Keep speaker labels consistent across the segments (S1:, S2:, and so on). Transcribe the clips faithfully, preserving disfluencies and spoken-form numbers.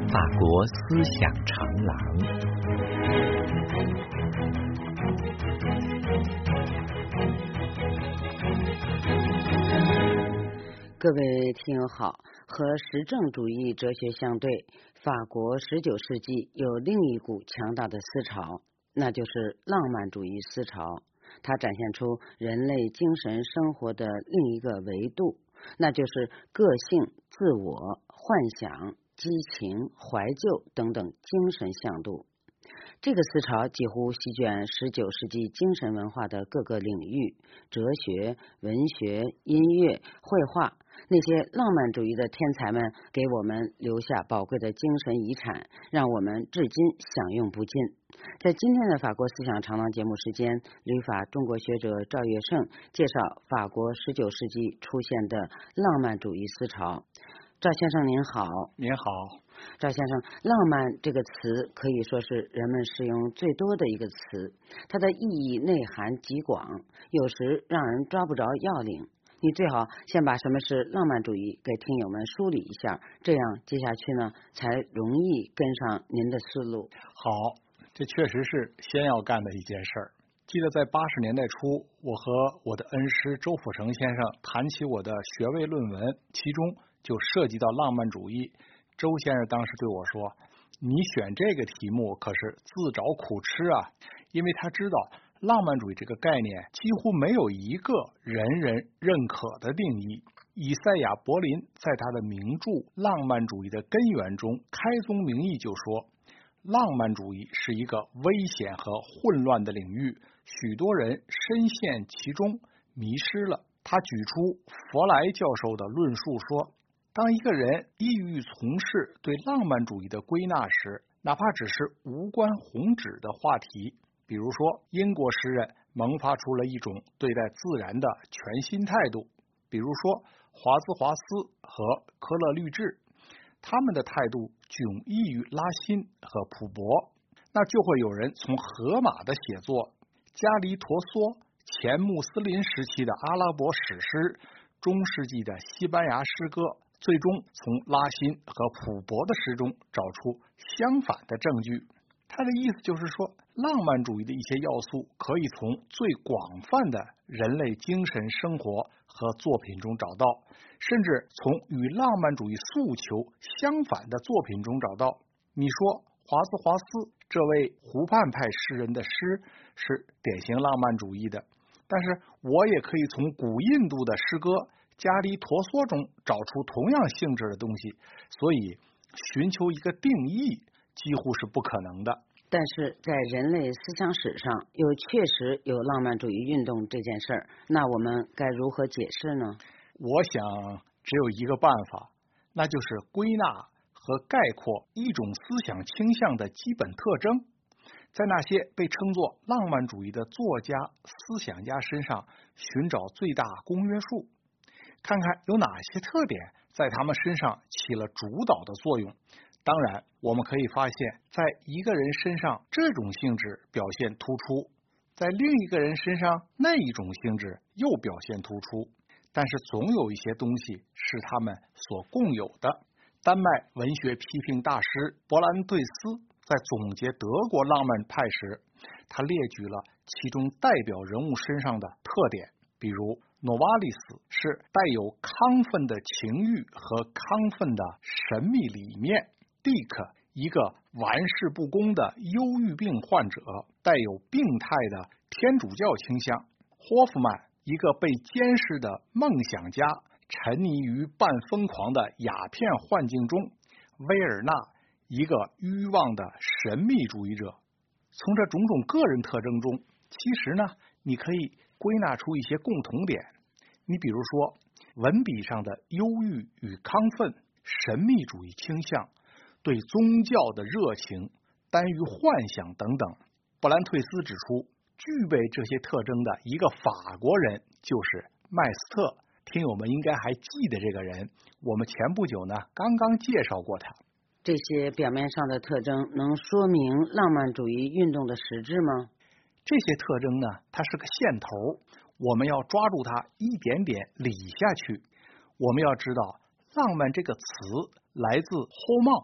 S1: 法国思想长廊。
S2: 各位听友好，和实证主义哲学相对，法国十九世纪有另一股强大的思潮，那就是浪漫主义思潮。它展现出人类精神生活的另一个维度，那就是个性、自我、幻想、激情、怀旧等等精神向度。这个思潮几乎席卷十九世纪精神文化的各个领域，哲学、文学、音乐、绘画，那些浪漫主义的天才们给我们留下宝贵的精神遗产，让我们至今享用不尽。在今天的法国思想长廊节目时间，旅法中国学者赵月胜介绍法国十九世纪出现的浪漫主义思潮。赵先生您好。
S3: 您好。
S2: 赵先生，浪漫这个词可以说是人们使用最多的一个词，它的意义内涵极广，有时让人抓不着要领。你最好先把什么是浪漫主义给听友们梳理一下，这样接下去呢才容易跟上您的思路。
S3: 好，这确实是先要干的一件事儿。记得在八十年代初，我和我的恩师周辅成先生谈起我的学位论文，其中就涉及到浪漫主义。周先生当时对我说，你选这个题目可是自找苦吃啊，因为他知道浪漫主义这个概念几乎没有一个人人认可的定义。以赛亚·柏林在他的名著《浪漫主义的根源》中开宗明义就说，浪漫主义是一个危险和混乱的领域，许多人深陷其中，迷失了。他举出弗莱教授的论述说，当一个人意欲从事对浪漫主义的归纳时，哪怕只是无关宏旨的话题，比如说英国诗人萌发出了一种对待自然的全新态度，比如说华兹华斯和科勒律治，他们的态度迥异于拉辛和普伯，那就会有人从荷马的写作、加里陀梭、前穆斯林时期的阿拉伯史诗、中世纪的西班牙诗歌，最终从拉辛和普伯的诗中找出相反的证据。他的意思就是说，浪漫主义的一些要素可以从最广泛的人类精神生活和作品中找到，甚至从与浪漫主义诉求相反的作品中找到。你说华兹华斯这位湖畔派诗人的诗是典型浪漫主义的，但是我也可以从古印度的诗歌加里陀梭中找出同样性质的东西，所以寻求一个定义几乎是不可能的。
S2: 但是在人类思想史上又确实有浪漫主义运动这件事儿，那我们该如何解释呢？
S3: 我想只有一个办法，那就是归纳和概括一种思想倾向的基本特征，在那些被称作浪漫主义的作家、思想家身上寻找最大公约数，看看有哪些特点在他们身上起了主导的作用。当然，我们可以发现，在一个人身上这种性质表现突出，在另一个人身上那一种性质又表现突出，但是总有一些东西是他们所共有的。丹麦文学批评大师勃兰顿斯在总结德国浪漫派时，他列举了其中代表人物身上的特点，比如诺瓦利斯是带有亢奋的情欲和亢奋的神秘理念，蒂克一个玩世不恭的忧郁病患者，带有病态的天主教倾向，霍夫曼一个被监视的梦想家，沉溺于半疯狂的鸦片幻境中，威尔纳一个欲望的神秘主义者。从这种种个人特征中，其实呢，你可以归纳出一些共同点。你比如说，文笔上的忧郁与亢奋、神秘主义倾向、对宗教的热情、耽于幻想等等。布兰退斯指出，具备这些特征的一个法国人就是麦斯特。听友们应该还记得这个人，我们前不久呢刚刚介绍过他。
S2: 这些表面上的特征能说明浪漫主义运动的实质吗？
S3: 这些特征呢，它是个线头，我们要抓住它一点点理下去。我们要知道，浪漫这个词来自 roman，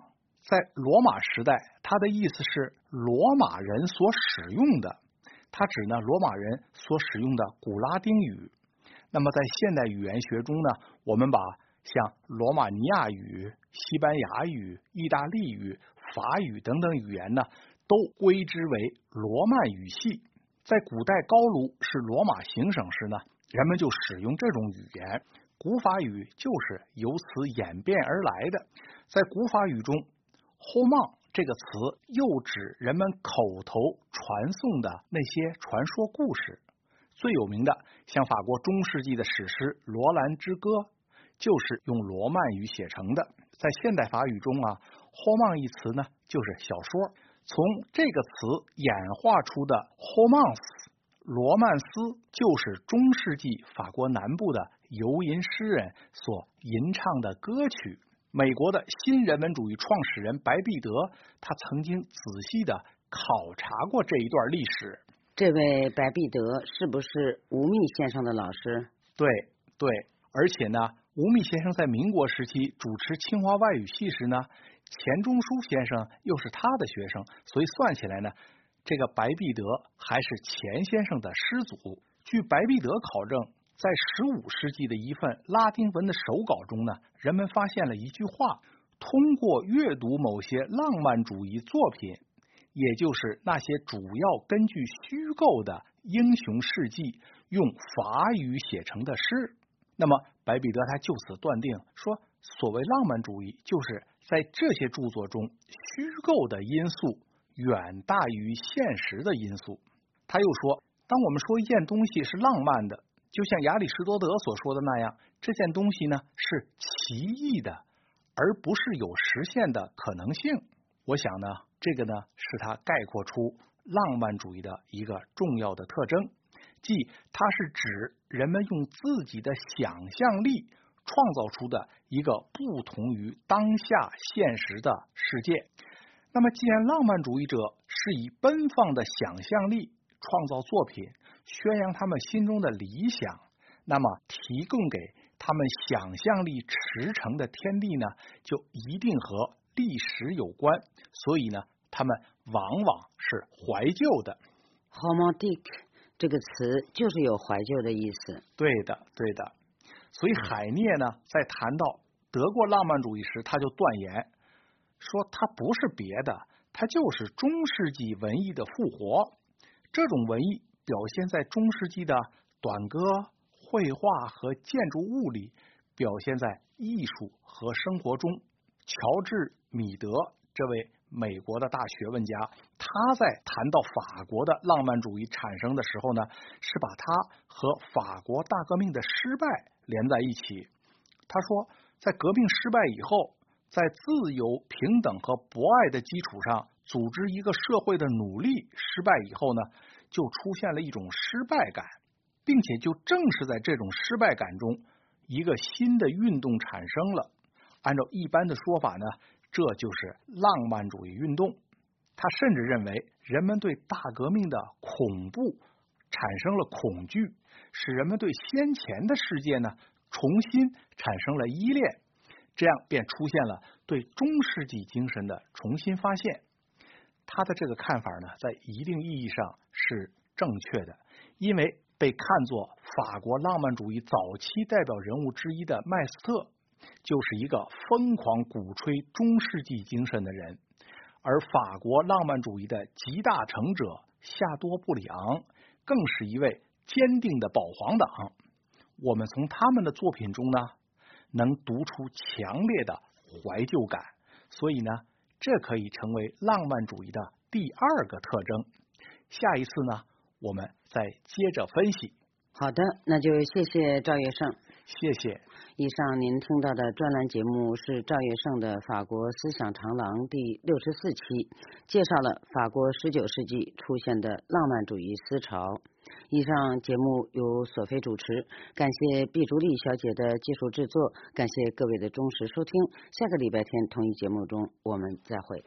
S3: 在罗马时代，它的意思是罗马人所使用的，它指呢罗马人所使用的古拉丁语。那么在现代语言学中呢，我们把像罗马尼亚语、西班牙语、意大利语、法语等等语言呢，都归之为罗曼语系。在古代高卢是罗马行省时呢，人们就使用这种语言，古法语就是由此演变而来的。在古法语中，roman这个词又指人们口头传颂的那些传说故事。最有名的，像法国中世纪的史诗《罗兰之歌》，就是用罗曼语写成的。在现代法语中啊 roman 一词呢，就是小说。从这个词演化出的 romance 罗曼斯，就是中世纪法国南部的游吟诗人所吟唱的歌曲。美国的新人文主义创始人白璧德，他曾经仔细的考察过这一段历史。
S2: 这位白璧德是不是吴宓先生的老师？
S3: 对对，而且呢，吴宓先生在民国时期主持清华外语系时呢，钱钟书先生又是他的学生，所以算起来呢，这个白璧德还是钱先生的师祖。据白璧德考证，在十五世纪的一份拉丁文的手稿中呢，人们发现了一句话：通过阅读某些浪漫主义作品，也就是那些主要根据虚构的英雄事迹用法语写成的诗。那么白璧德他就此断定说，所谓浪漫主义就是在这些著作中虚构的因素远大于现实的因素。他又说，当我们说一件东西是浪漫的，就像亚里士多德所说的那样，这件东西呢是奇异的，而不是有实现的可能性。我想呢，这个呢是他概括出浪漫主义的一个重要的特征，即它是指人们用自己的想象力创造出的一个不同于当下现实的世界。那么既然浪漫主义者是以奔放的想象力创造作品，宣扬他们心中的理想，那么提供给他们想象力驰骋的天地呢，就一定和历史有关，所以呢，他们往往是怀旧的。
S2: romantic 这个词就是有怀旧的意思。
S3: 对的，对的。所以海涅呢，在谈到德国浪漫主义时，他就断言说，它不是别的，它就是中世纪文艺的复活。这种文艺表现在中世纪的短歌、绘画和建筑物里，表现在艺术和生活中。乔治·米德这位美国的大学问家，他在谈到法国的浪漫主义产生的时候呢，是把它和法国大革命的失败连在一起。他说，在革命失败以后，在自由、平等和博爱的基础上组织一个社会的努力失败以后呢，就出现了一种失败感，并且就正是在这种失败感中，一个新的运动产生了。按照一般的说法呢，这就是浪漫主义运动。他甚至认为，人们对大革命的恐怖产生了恐惧，使人们对先前的世界呢重新产生了依恋，这样便出现了对中世纪精神的重新发现。他的这个看法呢，在一定意义上是正确的，因为被看作法国浪漫主义早期代表人物之一的麦斯特，就是一个疯狂鼓吹中世纪精神的人，而法国浪漫主义的集大成者夏多布里昂更是一位坚定的保皇党。我们从他们的作品中呢，能读出强烈的怀旧感，所以呢，这可以成为浪漫主义的第二个特征。下一次呢，我们再接着分析。
S2: 好的，那就谢谢赵月胜。
S3: 谢谢。
S2: 以上您听到的专栏节目是赵月胜的《法国思想长廊》第六十四期，介绍了法国十九世纪出现的浪漫主义思潮。以上节目由索菲主持，感谢毕竹丽小姐的技术制作，感谢各位的忠实收听。下个礼拜天同一节目中我们再会。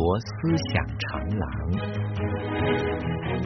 S1: 国思想长廊。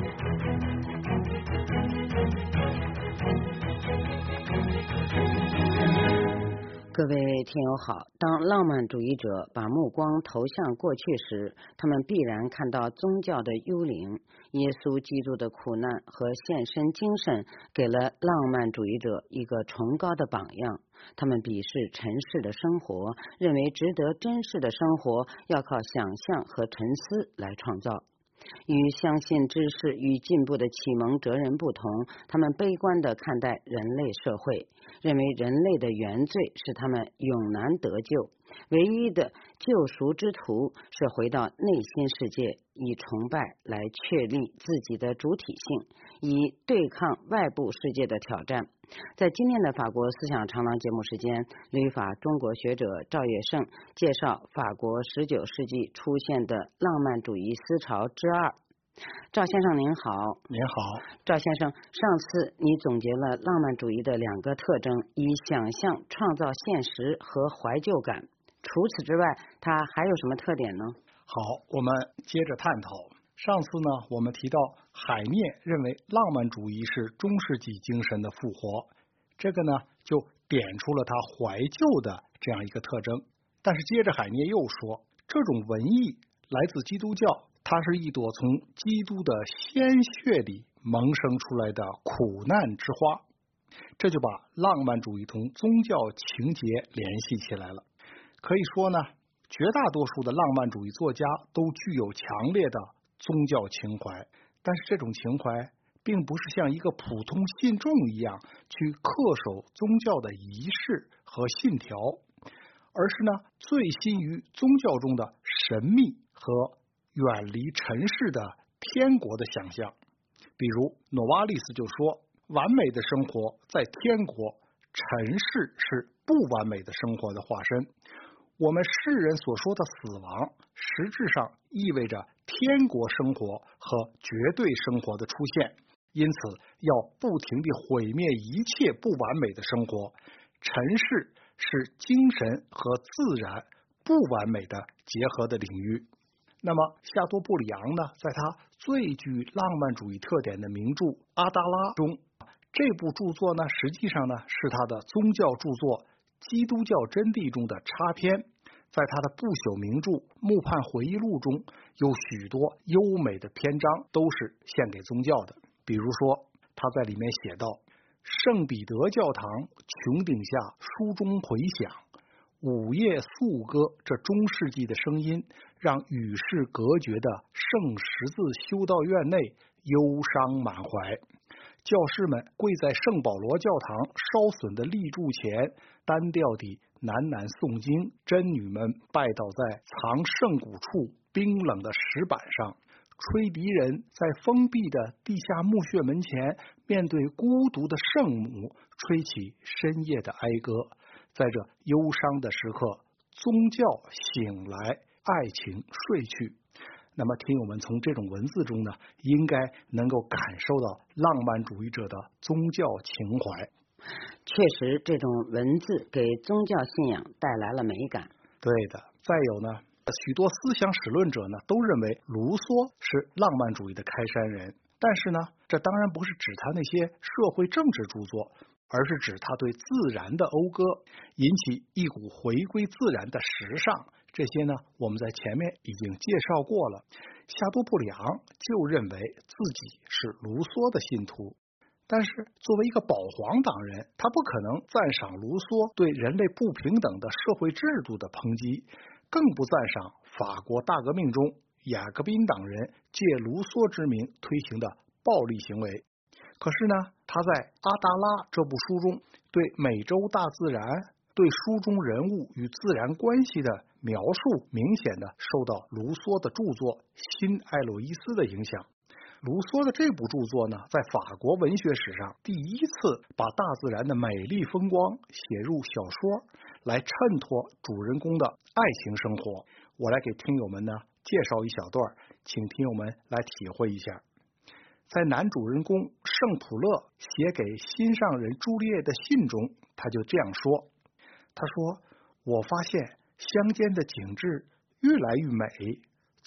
S2: 各位听友好，当浪漫主义者把目光投向过去时，他们必然看到宗教的幽灵。耶稣基督的苦难和献身精神给了浪漫主义者一个崇高的榜样。他们鄙视尘世的生活，认为值得珍视的生活要靠想象和沉思来创造。与相信知识与进步的启蒙哲人不同，他们悲观地看待人类社会，认为人类的原罪是他们永难得救，唯一的救赎之途是回到内心世界，以崇拜来确立自己的主体性，以对抗外部世界的挑战。在今天的法国思想长廊节目时间，旅法中国学者赵月胜介绍法国十九世纪出现的浪漫主义思潮之二。赵先生您好。
S3: 您好。
S2: 赵先生，上次你总结了浪漫主义的两个特征，以想象创造现实和怀旧感。除此之外，它还有什么特点呢？
S3: 好，我们接着探讨。上次呢，我们提到海涅认为浪漫主义是中世纪精神的复活，这个呢就点出了他怀旧的这样一个特征。但是接着海涅又说，这种文艺来自基督教，它是一朵从基督的鲜血里萌生出来的苦难之花，这就把浪漫主义同宗教情节联系起来了。可以说呢，绝大多数的浪漫主义作家都具有强烈的宗教情怀，但是这种情怀并不是像一个普通信众一样去恪守宗教的仪式和信条，而是呢醉心于宗教中的神秘和远离尘世的天国的想象。比如诺瓦利斯就说，完美的生活在天国，尘世是不完美的生活的化身。我们世人所说的死亡，实质上意味着天国生活和绝对生活的出现，因此要不停地毁灭一切不完美的生活。尘世是精神和自然不完美的结合的领域。那么夏多布里昂呢，在他最具浪漫主义特点的名著《阿达拉》中，这部著作呢，实际上呢是他的宗教著作《基督教真谛》中的插篇。在他的不朽名著《穆判回忆录》中，有许多优美的篇章都是献给宗教的。比如说，他在里面写道，圣彼得教堂穹顶下书中回响，午夜颂歌这中世纪的声音，让与世隔绝的圣十字修道院内忧伤满怀。教士们跪在圣保罗教堂烧损的立柱前，单调地喃喃诵经，真女们拜倒在藏圣骨处冰冷的石板上，吹笛人在封闭的地下墓穴门前，面对孤独的圣母吹起深夜的哀歌。在这忧伤的时刻，宗教醒来，爱情睡去。那么听友们从这种文字中呢，应该能够感受到浪漫主义者的宗教情怀。
S2: 确实，这种文字给宗教信仰带来了美感。
S3: 对的。再有呢，许多思想史论者呢都认为卢梭是浪漫主义的开山人，但是呢，这当然不是指他那些社会政治著作，而是指他对自然的讴歌，引起一股回归自然的时尚。这些呢，我们在前面已经介绍过了。夏多布里昂就认为自己是卢梭的信徒，但是作为一个保皇党人，他不可能赞赏卢梭对人类不平等的社会制度的抨击，更不赞赏法国大革命中雅各宾党人借卢梭之名推行的暴力行为。可是呢，他在《阿达拉》这部书中对美洲大自然、对书中人物与自然关系的描述，明显的受到卢梭的著作《新艾洛伊斯》的影响。卢梭的这部著作呢，在法国文学史上第一次把大自然的美丽风光写入小说，来衬托主人公的爱情生活。我来给听友们呢介绍一小段，请听友们来体会一下。在男主人公圣普勒写给心上人朱丽叶的信中，他就这样说，他说，我发现乡间的景致越来越美，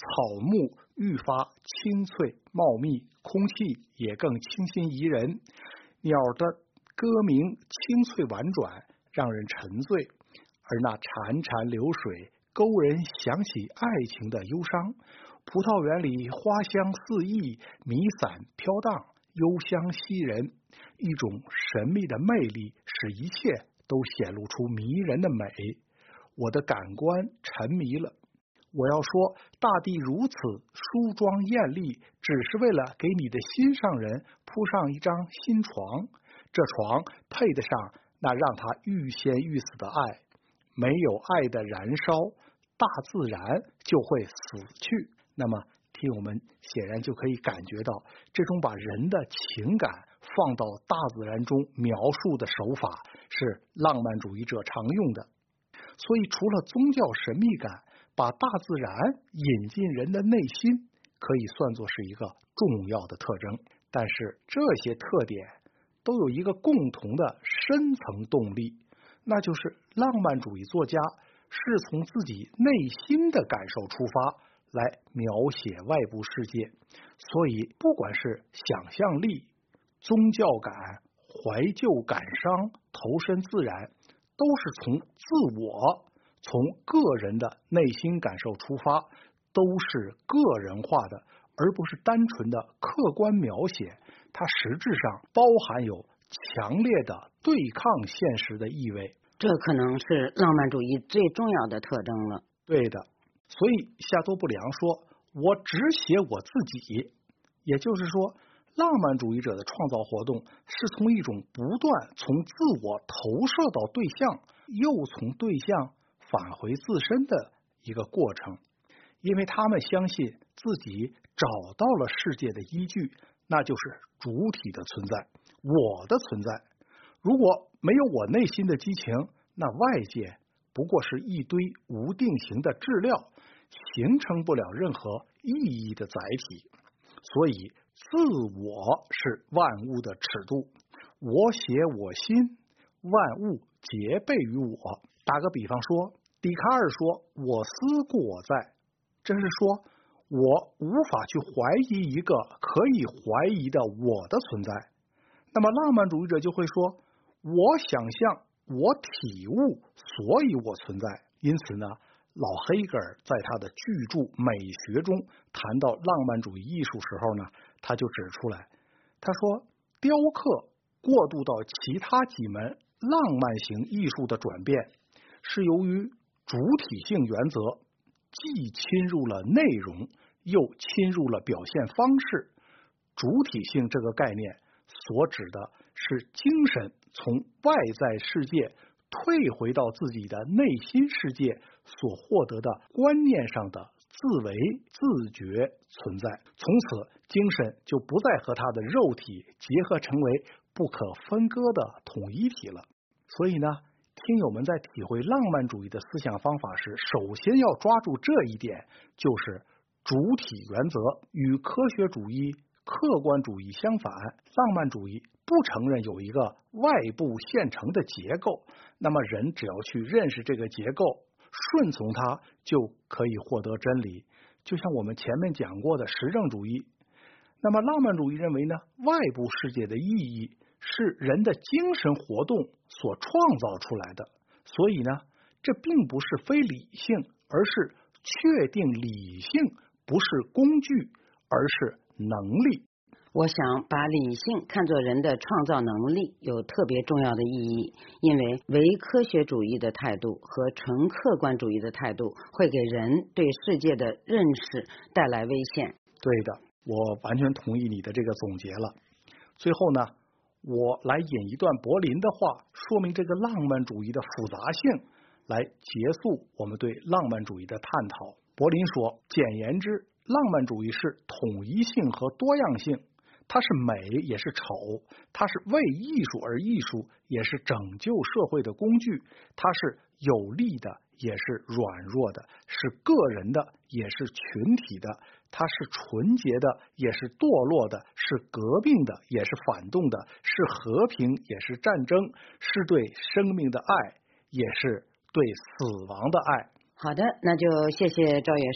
S3: 草木愈发青翠茂密，空气也更清新宜人。鸟的歌鸣清脆婉转，让人沉醉，而那潺潺流水勾人想起爱情的忧伤。葡萄园里花香四溢，弥散飘荡，幽香袭人，一种神秘的魅力使一切都显露出迷人的美。我的感官沉迷了。我要说，大地如此梳妆艳丽，只是为了给你的心上人铺上一张新床，这床配得上那让他欲仙欲死的爱。没有爱的燃烧，大自然就会死去。那么听友们显然就可以感觉到，这种把人的情感放到大自然中描述的手法是浪漫主义者常用的。所以除了宗教神秘感，把大自然引进人的内心可以算作是一个重要的特征。但是这些特点都有一个共同的深层动力，那就是浪漫主义作家是从自己内心的感受出发来描写外部世界。所以不管是想象力、宗教感、怀旧感伤、投身自然，都是从自我、从个人的内心感受出发，都是个人化的，而不是单纯的客观描写。它实质上包含有强烈的对抗现实的意味。
S2: 这可能是浪漫主义最重要的特征了。
S3: 对的。所以夏多布里昂说，我只写我自己。也就是说，浪漫主义者的创造活动是从一种不断从自我投射到对象，又从对象返回自身的一个过程。因为他们相信自己找到了世界的依据，那就是主体的存在，我的存在。如果没有我内心的激情，那外界不过是一堆无定型的质料，形成不了任何意义的载体。所以自我是万物的尺度，我写我心，万物皆备于我。打个比方说，笛卡尔说我思故我在，这是说我无法去怀疑一个可以怀疑的我的存在。那么浪漫主义者就会说，我想象，我体悟，所以我存在。因此呢，老黑格尔在他的巨著《美学》中谈到浪漫主义艺术时候呢，他就指出来，他说雕刻过渡到其他几门浪漫型艺术的转变，是由于主体性原则既侵入了内容，又侵入了表现方式。主体性这个概念所指的是精神从外在世界退回到自己的内心世界所获得的观念上的自为自觉存在，从此精神就不再和他的肉体结合成为不可分割的统一体了。所以呢，听友们在体会浪漫主义的思想方法时，首先要抓住这一点，就是主体原则与科学主义、客观主义相反。浪漫主义不承认有一个外部现成的结构，那么人只要去认识这个结构，顺从它，就可以获得真理。就像我们前面讲过的实证主义。那么浪漫主义认为呢，外部世界的意义是人的精神活动所创造出来的，所以呢，这并不是非理性，而是确定理性不是工具，而是能力。
S2: 我想把理性看作人的创造能力有特别重要的意义，因为唯科学主义的态度和纯客观主义的态度会给人对世界的认识带来危险。
S3: 对的，我完全同意你的这个总结了。最后呢，我来引一段柏林的话，说明这个浪漫主义的复杂性，来结束我们对浪漫主义的探讨。柏林说，简言之，浪漫主义是统一性和多样性，它是美也是丑，它是为艺术而艺术，也是拯救社会的工具，它是有力的也是软弱的，是个人的也是群体的，它是纯洁的也是堕落的，是革命的也是反动的，是和平也是战争，是对生命的爱也是对死亡的爱。
S2: 好的，那就谢谢赵元胜。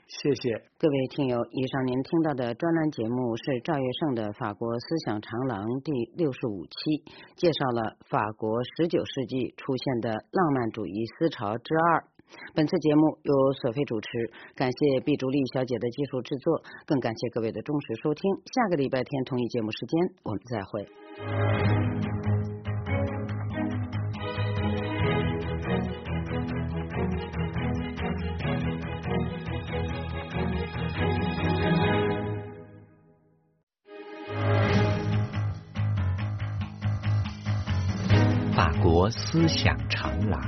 S3: 谢谢
S2: 各位听友。以上您听到的专栏节目是赵月胜的《法国思想长廊》第六十五期，介绍了法国十九世纪出现的浪漫主义思潮之二。本次节目由索菲主持，感谢毕竹丽小姐的技术制作，更感谢各位的忠实收听。下个礼拜天同一节目时间，我们再会。
S1: 法国思想长廊。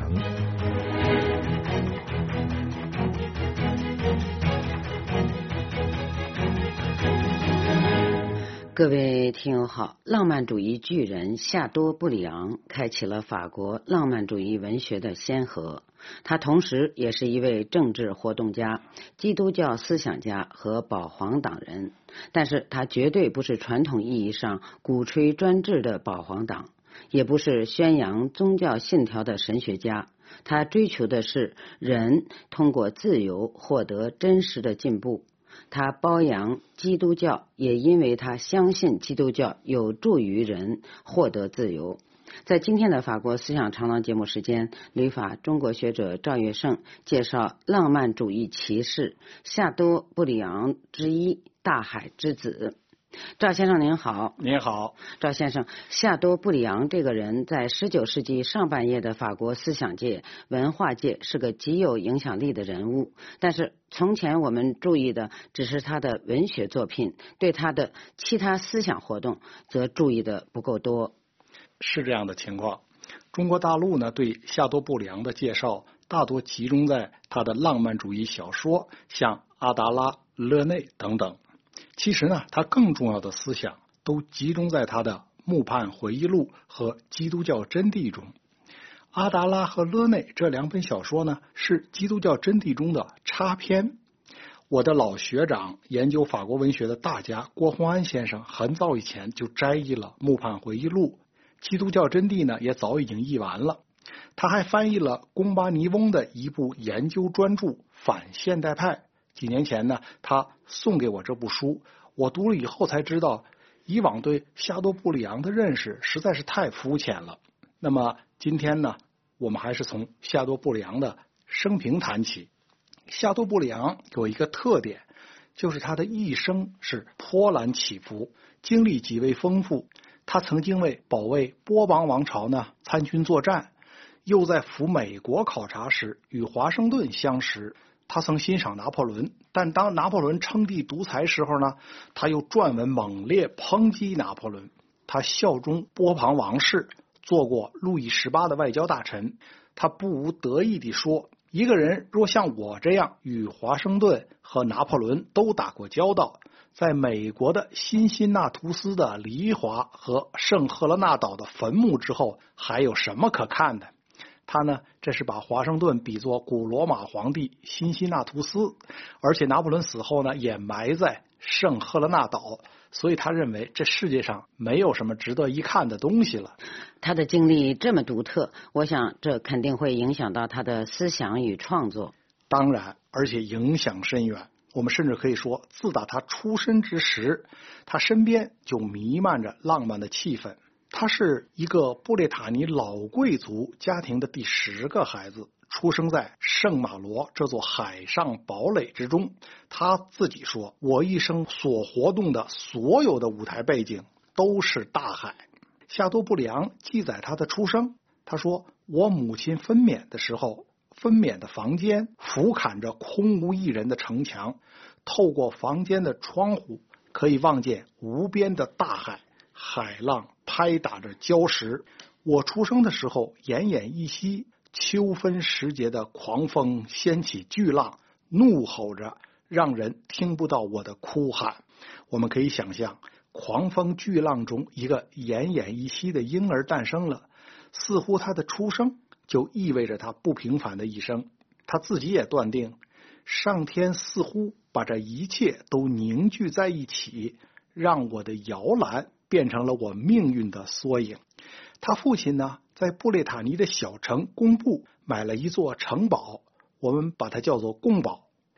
S2: 各位听友好，浪漫主义巨人夏多布里昂开启了法国浪漫主义文学的先河。他同时也是一位政治活动家、基督教思想家和保皇党人，但是他绝对不是传统意义上鼓吹专制的保皇党，也不是宣扬宗教信条的神学家。他追求的是人通过自由获得真实的进步。他褒扬基督教，也因为他相信基督教有助于人获得自由。在今天的法国思想长廊节目时间，旅法中国学者赵月胜介绍浪漫主义骑士夏多布里昂之一大海之子。赵先生您好。
S3: 您好。
S2: 赵先生，夏多布里昂这个人在十九世纪上半叶的法国思想界、文化界是个极有影响力的人物，但是从前我们注意的只是他的文学作品，对他的其他思想活动则注意的不够多。
S3: 是这样的情况。中国大陆呢，对夏多布里昂的介绍大多集中在他的浪漫主义小说，像阿达拉、勒内等等。其实呢，他更重要的思想都集中在他的《穆判回忆录》和《基督教真谛》中。阿达拉和勒内这两本小说呢，是基督教真谛中的插篇。我的老学长，研究法国文学的大家郭洪安先生，很早以前就摘译了《穆判回忆录》，基督教真谛呢也早已经译完了。他还翻译了贡巴尼翁的一部研究专著《反现代派》。几年前呢，他送给我这部书，我读了以后才知道，以往对夏多布里昂的认识实在是太肤浅了。那么今天呢，我们还是从夏多布里昂的生平谈起。夏多布里昂有一个特点，就是他的一生是波澜起伏，经历极为丰富。他曾经为保卫波旁王朝呢参军作战，又在赴美国考察时与华盛顿相识。他曾欣赏拿破仑，但当拿破仑称帝独裁时候呢，他又撰文猛烈抨击拿破仑。他效忠波旁王室，做过路易十八的外交大臣。他不无得意地说，一个人若像我这样与华盛顿和拿破仑都打过交道，在美国的辛辛那图斯的黎华和圣赫勒纳岛的坟墓之后，还有什么可看的？他呢，这是把华盛顿比作古罗马皇帝辛辛那图斯，而且拿破仑死后呢，也埋在圣赫勒纳岛，所以他认为这世界上没有什么值得一看的东西了。
S2: 他的经历这么独特，我想这肯定会影响到他的思想与创作。
S3: 当然，而且影响深远。我们甚至可以说，自打他出生之时，他身边就弥漫着浪漫的气氛。他是一个布列塔尼老贵族家庭的第十个孩子，出生在圣马罗这座海上堡垒之中。他自己说，我一生所活动的所有的舞台背景都是大海。夏多布里昂记载他的出生，他说，我母亲分娩的时候，分娩的房间俯瞰着空无一人的城墙，透过房间的窗户可以望见无边的大海，海浪拍打着礁石。我出生的时候奄奄一息，秋分时节的狂风掀起巨浪，怒吼着让人听不到我的哭喊。我们可以想象，狂风巨浪中一个奄奄一息的婴儿诞生了，似乎他的出生就意味着他不平凡的一生。他自己也断定，上天似乎把这一切都凝聚在一起，让我的摇篮变成了我命运的缩影。他父亲呢，在布列塔尼的小城贡布买了一座城堡，我们把它叫做贡堡。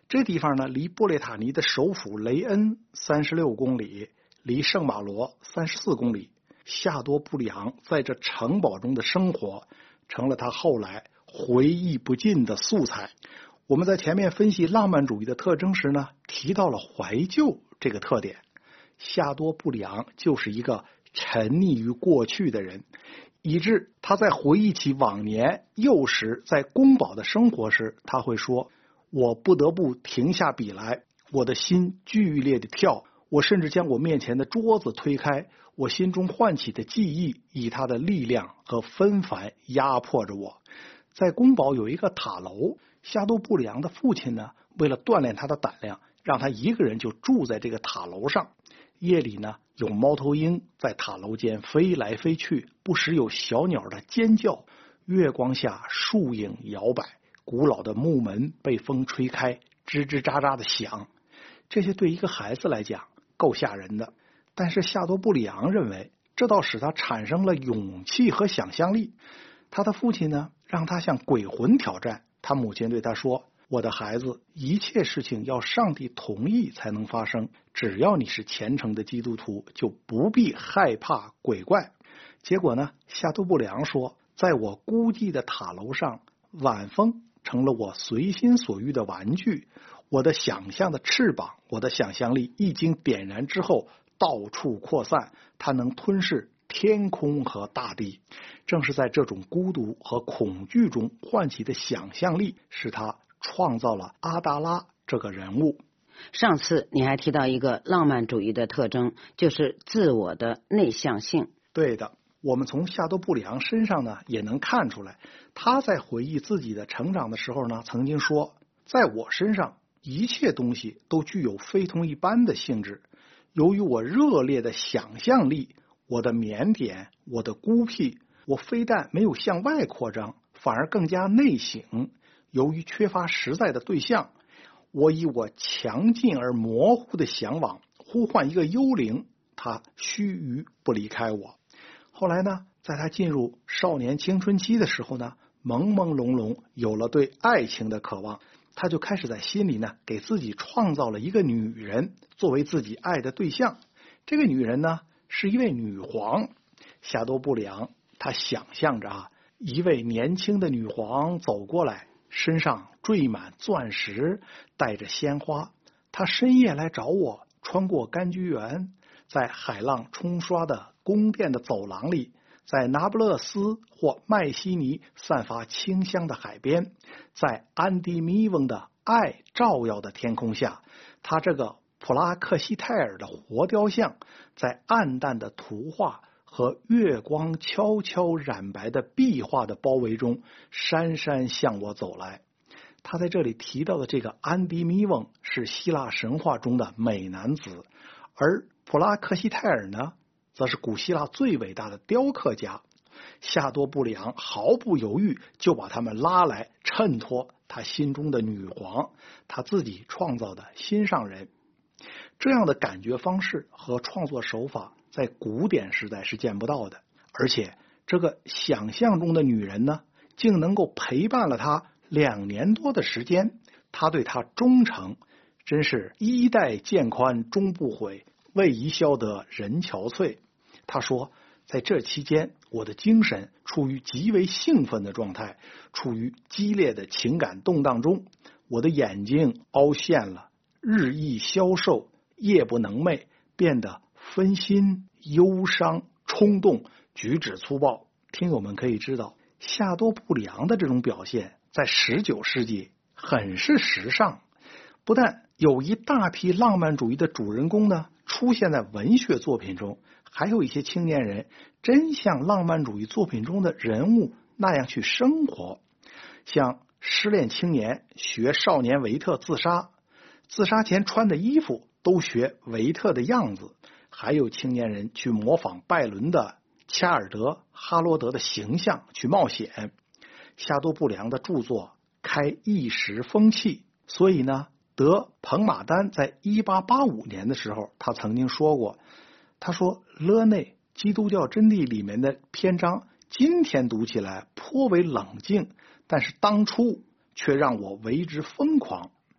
S3: 这地方呢，离布列塔尼的首府雷恩三十六公里，离圣马罗三十四公里。夏多布里昂在这城堡中的生活，成了他后来回忆不尽的素材。我们在前面分析浪漫主义的特征时呢，提到了怀旧这个特点。夏多布里昂就是一个沉溺于过去的人，以致他在回忆起往年幼时在宫堡的生活时，他会说，我不得不停下笔来，我的心剧烈的跳，我甚至将我面前的桌子推开，我心中唤起的记忆以他的力量和纷繁压迫着我。在宫堡有一个塔楼，夏多布里昂的父亲呢，为了锻炼他的胆量，让他一个人就住在这个塔楼上。夜里呢，有猫头鹰在塔楼间飞来飞去，不时有小鸟的尖叫，月光下树影摇摆，古老的木门被风吹开，吱吱喳喳的响。这些对一个孩子来讲够吓人的，但是夏多布里昂认为这倒使他产生了勇气和想象力。他的父亲呢，让他向鬼魂挑战。他母亲对他说，我的孩子，一切事情要上帝同意才能发生，只要你是虔诚的基督徒，就不必害怕鬼怪。结果呢，夏多布里昂说，在我孤寂的塔楼上，晚风成了我随心所欲的玩具，我的想象的翅膀，我的想象力一经点燃之后，到处扩散，它能吞噬天空和大地。正是在这种孤独和恐惧中唤起的想象力，使他创造了阿达拉这个人物。
S2: 上次你还提到一个浪漫主义的特征，就是自我的内向性。
S3: 对的，我们从夏多布里昂身上呢也能看出来，他在回忆自己的成长的时候呢，曾经说，在我身上一切东西都具有非同一般的性质。由于我热烈的想象力，我的腼腆，我的孤僻，我非但没有向外扩张，反而更加内省。由于缺乏实在的对象，我以我强劲而模糊的向往呼唤一个幽灵，他须臾不离开我。后来呢，在他进入少年青春期的时候呢，朦朦胧胧有了对爱情的渴望，他就开始在心里呢给自己创造了一个女人作为自己爱的对象。这个女人呢是一位女皇。夏多布里昂他想象着啊，一位年轻的女皇走过来，身上缀满钻石，带着鲜花。她深夜来找我，穿过柑橘园，在海浪冲刷的宫殿的走廊里，在那不勒斯或麦西尼散发清香的海边，在安迪米翁的爱照耀的天空下，她这个普拉克西泰尔的活雕像，在暗淡的图画和月光悄悄染白的壁画的包围中，姗姗向我走来。他在这里提到的这个安迪米翁是希腊神话中的美男子，而普拉克西泰尔呢，则是古希腊最伟大的雕刻家。夏多布里昂毫不犹豫就把他们拉来，衬托他心中的女皇，他自己创造的心上人。这样的感觉方式和创作手法在古典时代是见不到的，而且这个想象中的女人呢，竟能够陪伴了他两年多的时间，他对他忠诚，真是衣带渐宽终不悔，为伊消得人憔悴。他说，在这期间，我的精神处于极为兴奋的状态，处于激烈的情感动荡中，我的眼睛凹陷了，日益消瘦，夜不能寐，变得分心、忧伤、冲动，举止粗暴。听友们可以知道，夏多布里昂的这种表现在十九世纪很是时尚。不但有一大批浪漫主义的主人公呢出现在文学作品中，还有一些青年人真像浪漫主义作品中的人物那样去生活。像失恋青年学少年维特自杀，自杀前穿的衣服都学维特的样子，还有青年人去模仿拜伦的恰尔德、哈罗德的形象去冒险。夏多布里昂的著作开一时风气，所以呢，德彭马丹在一八八五年的时候，他曾经说过，他说勒内基督教真谛里面的篇章今天读起来颇为冷静，但是当初却让我为之疯狂。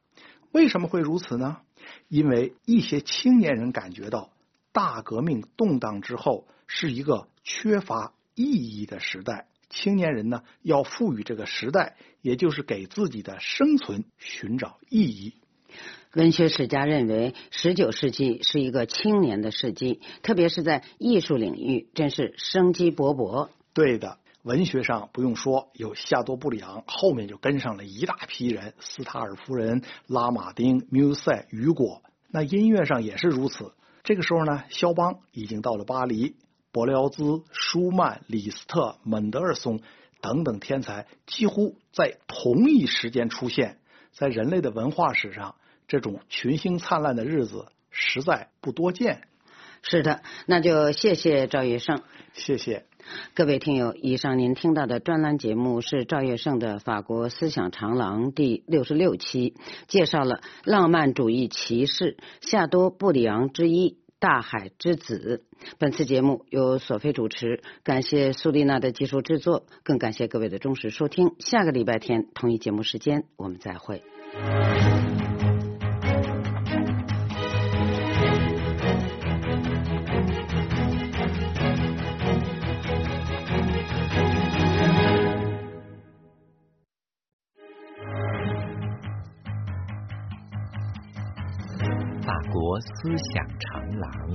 S4: 为什么会如此呢？因为一些青年人感觉到大革命动荡之后是一个缺乏意义的时代，青年人呢要赋予这个时代，也就是给自己的生存寻找意义。
S2: 文学史家认为十九世纪是一个青年的世纪，特别是在艺术领域真是生机勃勃。
S4: 对的，文学上不用说，有夏多布里昂，后面就跟上了一大批人，斯塔尔夫人、拉马丁、缪塞、雨果。那音乐上也是如此。这个时候呢，肖邦已经到了巴黎，伯辽兹、舒曼、李斯特、门德尔松等等天才几乎在同一时间出现。在人类的文化史上，这种群星灿烂的日子实在不多见。
S2: 是的，那就谢谢赵月胜。
S4: 谢谢
S2: 各位听友，以上您听到的专栏节目是赵月胜的《法国思想长廊》第六十六期，介绍了浪漫主义骑士夏多布里昂之一大海之子。本次节目由索菲主持，感谢苏丽娜的技术制作，更感谢各位的忠实收听。下个礼拜天同一节目时间我们再会。
S1: 法国思想长廊，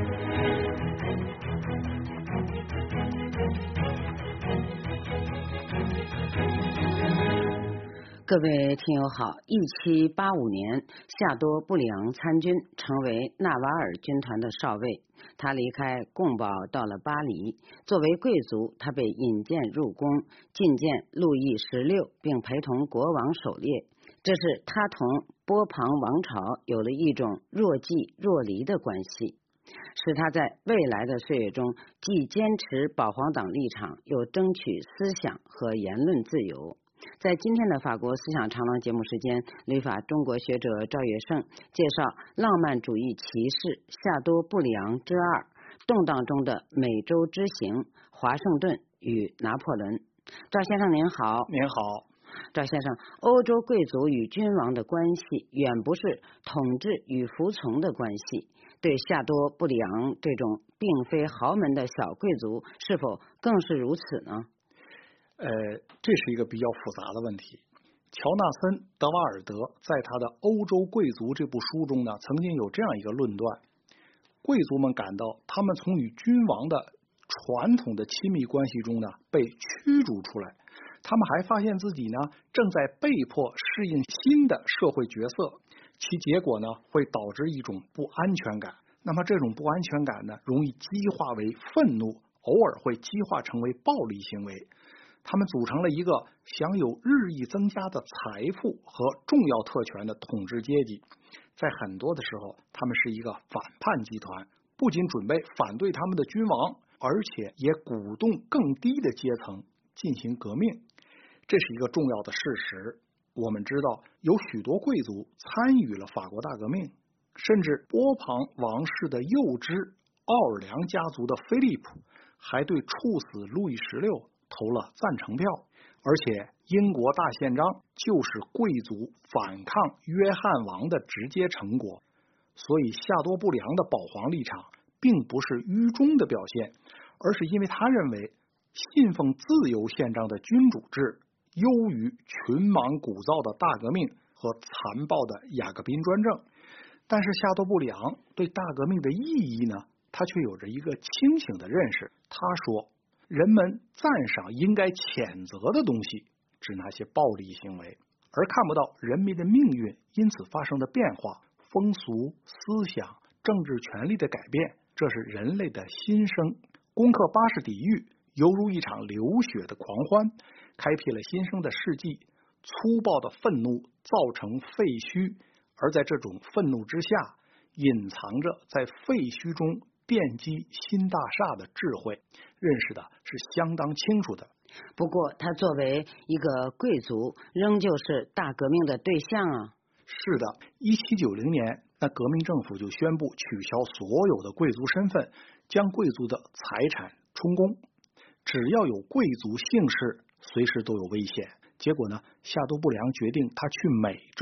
S2: 各位听友好，一七八五年，夏多布里昂参军，成为纳瓦尔军团的少尉。他离开贡堡到了巴黎，作为贵族，他被引荐入宫，觐见路易十六，并陪同国王狩猎。这是他同波旁王朝有了一种若即若离的关系，使他在未来的岁月中既坚持保皇党立场，又争取思想和言论自由。在今天的法国思想长廊节目时间，旅法中国学者赵月胜介绍浪漫主义骑士夏多布里昂之二，动荡中的美洲之行，华盛顿与拿破仑。赵先生您好。
S4: 您好。
S2: 赵先生，欧洲贵族与君王的关系远不是统治与服从的关系，对夏多布里昂这种并非豪门的小贵族，是否更是如此呢？
S4: 呃，这是一个比较复杂的问题。乔纳森·德瓦尔德在他的《欧洲贵族》这部书中呢，曾经有这样一个论断：贵族们感到他们从与君王的传统的亲密关系中呢被驱逐出来，他们还发现自己呢正在被迫适应新的社会角色，其结果呢会导致一种不安全感。那么这种不安全感呢，容易激化为愤怒，偶尔会激化成为暴力行为。他们组成了一个享有日益增加的财富和重要特权的统治阶级。在很多的时候，他们是一个反叛集团，不仅准备反对他们的君王，而且也鼓动更低的阶层进行革命。这是一个重要的事实。我们知道有许多贵族参与了法国大革命，甚至波旁王室的幼枝奥尔良家族的菲利普还对处死路易十六投了赞成票，而且英国大宪章就是贵族反抗约翰王的直接成果。所以夏多布里昂的保皇立场并不是愚忠的表现，而是因为他认为信奉自由宪章的君主制优于群莽鼓噪的大革命和残暴的雅各宾专政。但是夏多布里昂对大革命的意义呢，他却有着一个清醒的认识。他说，人们赞赏应该谴责的东西，指那些暴力行为，而看不到人民的命运因此发生的变化，风俗、思想、政治权利的改变，这是人类的心声。攻克巴士底狱犹如一场流血的狂欢，开辟了新生的世纪。粗暴的愤怒造成废墟，而在这种愤怒之下，隐藏着在废墟中奠基新大厦的智慧，认识的是相当清楚的。
S2: 不过他作为一个贵族，仍旧是大革命的对象啊。
S4: 是的，一七九零年，那革命政府就宣布取消所有的贵族身份，将贵族的财产充公，只要有贵族姓氏，随时都有危险。结果呢，夏多布里昂决定他去美洲，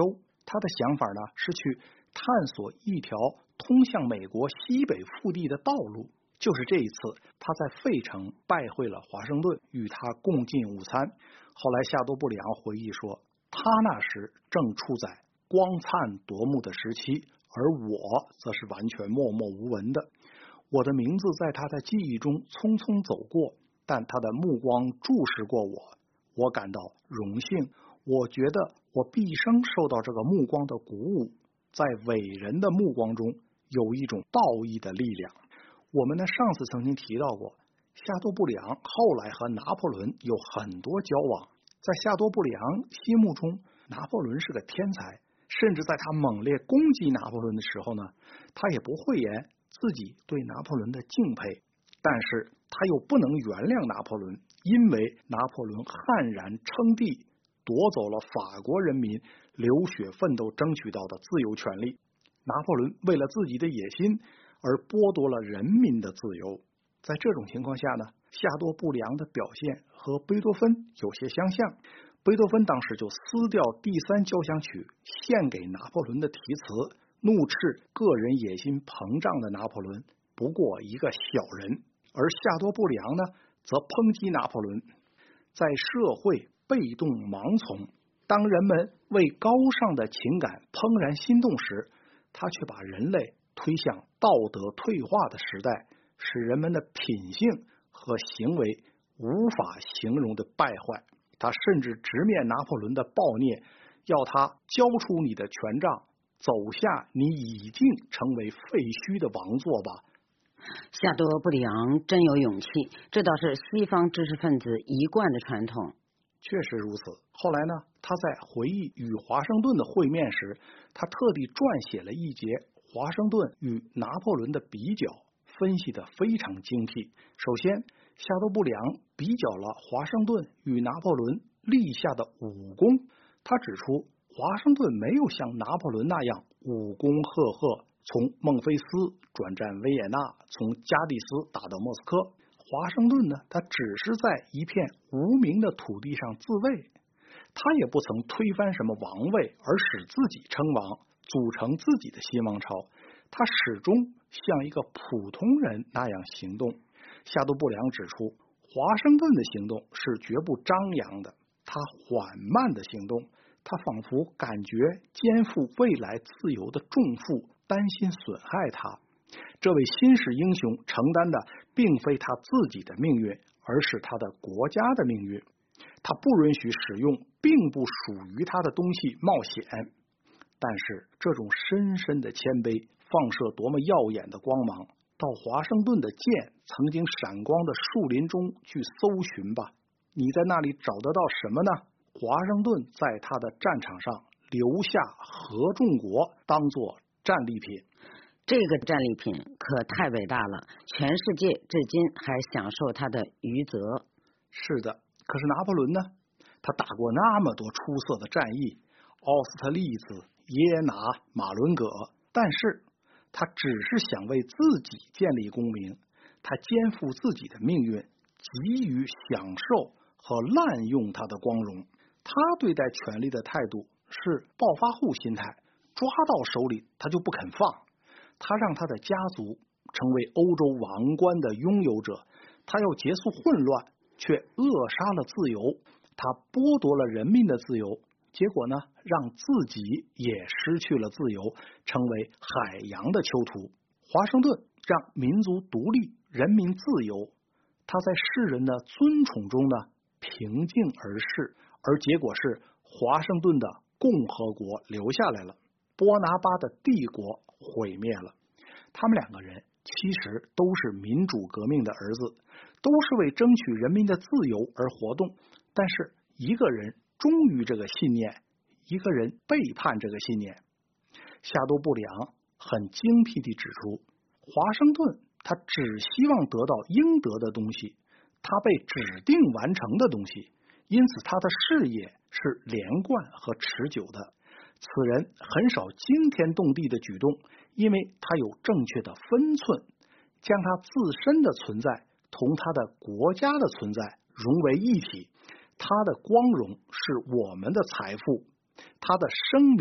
S4: 他的想法呢是去探索一条通向美国西北腹地的道路。就是这一次，他在费城拜会了华盛顿，与他共进午餐。后来夏多布里昂回忆说，他那时正处在光灿夺目的时期，而我则是完全默默无闻的。我的名字在他的记忆中匆匆走过，但他的目光注视过我，我感到荣幸。我觉得我毕生受到这个目光的鼓舞，在伟人的目光中有一种道义的力量。我们呢上次曾经提到过，夏多布里昂后来和拿破仑有很多交往。在夏多布里昂心目中，拿破仑是个天才，甚至在他猛烈攻击拿破仑的时候呢，他也不讳言自己对拿破仑的敬佩。但是他又不能原谅拿破仑，因为拿破仑悍然称帝，夺走了法国人民流血奋斗争取到的自由权利。拿破仑为了自己的野心而剥夺了人民的自由。在这种情况下呢，夏多布里昂的表现和贝多芬有些相像。贝多芬当时就撕掉第三交响曲献给拿破仑的题词，怒斥个人野心膨胀的拿破仑不过一个小人。而夏多布里昂呢，则抨击拿破仑在社会被动盲从，当人们为高尚的情感怦然心动时，他却把人类推向道德退化的时代，使人们的品性和行为无法形容的败坏。他甚至直面拿破仑的暴虐，要他交出你的权杖，走下你已经成为废墟的王座吧。
S2: 夏多布里昂真有勇气，这倒是西方知识分子一贯的传统。
S4: 确实如此。后来呢，他在回忆与华盛顿的会面时，他特地撰写了一节华盛顿与拿破仑的比较，分析得非常精辟。首先，夏多布里昂比较了华盛顿与拿破仑立下的武功。他指出，华盛顿没有像拿破仑那样武功赫赫，从孟菲斯转战维也纳，从加的斯打到莫斯科。华盛顿呢，他只是在一片无名的土地上自卫，他也不曾推翻什么王位而使自己称王，组成自己的新王朝。他始终像一个普通人那样行动。夏多布里昂指出，华盛顿的行动是绝不张扬的，他缓慢的行动，他仿佛感觉肩负未来自由的重负，担心损害他。这位新式英雄承担的并非他自己的命运，而是他的国家的命运。他不允许使用并不属于他的东西冒险。但是这种深深的谦卑放射多么耀眼的光芒，到华盛顿的剑曾经闪光的树林中去搜寻吧，你在那里找得到什么呢？华盛顿在他的战场上留下合众国当作战利品。
S2: 这个战利品可太伟大了，全世界至今还享受他的余泽。
S4: 是的，可是拿破仑呢？他打过那么多出色的战役，奥斯特利兹、耶拿、马伦葛，但是他只是想为自己建立功名，他肩负自己的命运，急于享受和滥用他的光荣。他对待权力的态度是暴发户心态，抓到手里他就不肯放。他让他的家族成为欧洲王冠的拥有者，他要结束混乱，却扼杀了自由。他剥夺了人民的自由，结果呢，让自己也失去了自由，成为海洋的囚徒。华盛顿让民族独立，人民自由，他在世人的尊崇中呢，平静而逝，而结果是华盛顿的共和国留下来了，波拿巴的帝国毁灭了。他们两个人其实都是民主革命的儿子，都是为争取人民的自由而活动，但是一个人忠于这个信念，一个人背叛这个信念。夏多布里昂很精辟地指出，华盛顿他只希望得到应得的东西，他被指定完成的东西，因此他的事业是连贯和持久的。此人很少惊天动地的举动，因为他有正确的分寸，将他自身的存在同他的国家的存在融为一体。他的光荣是我们的财富，他的声名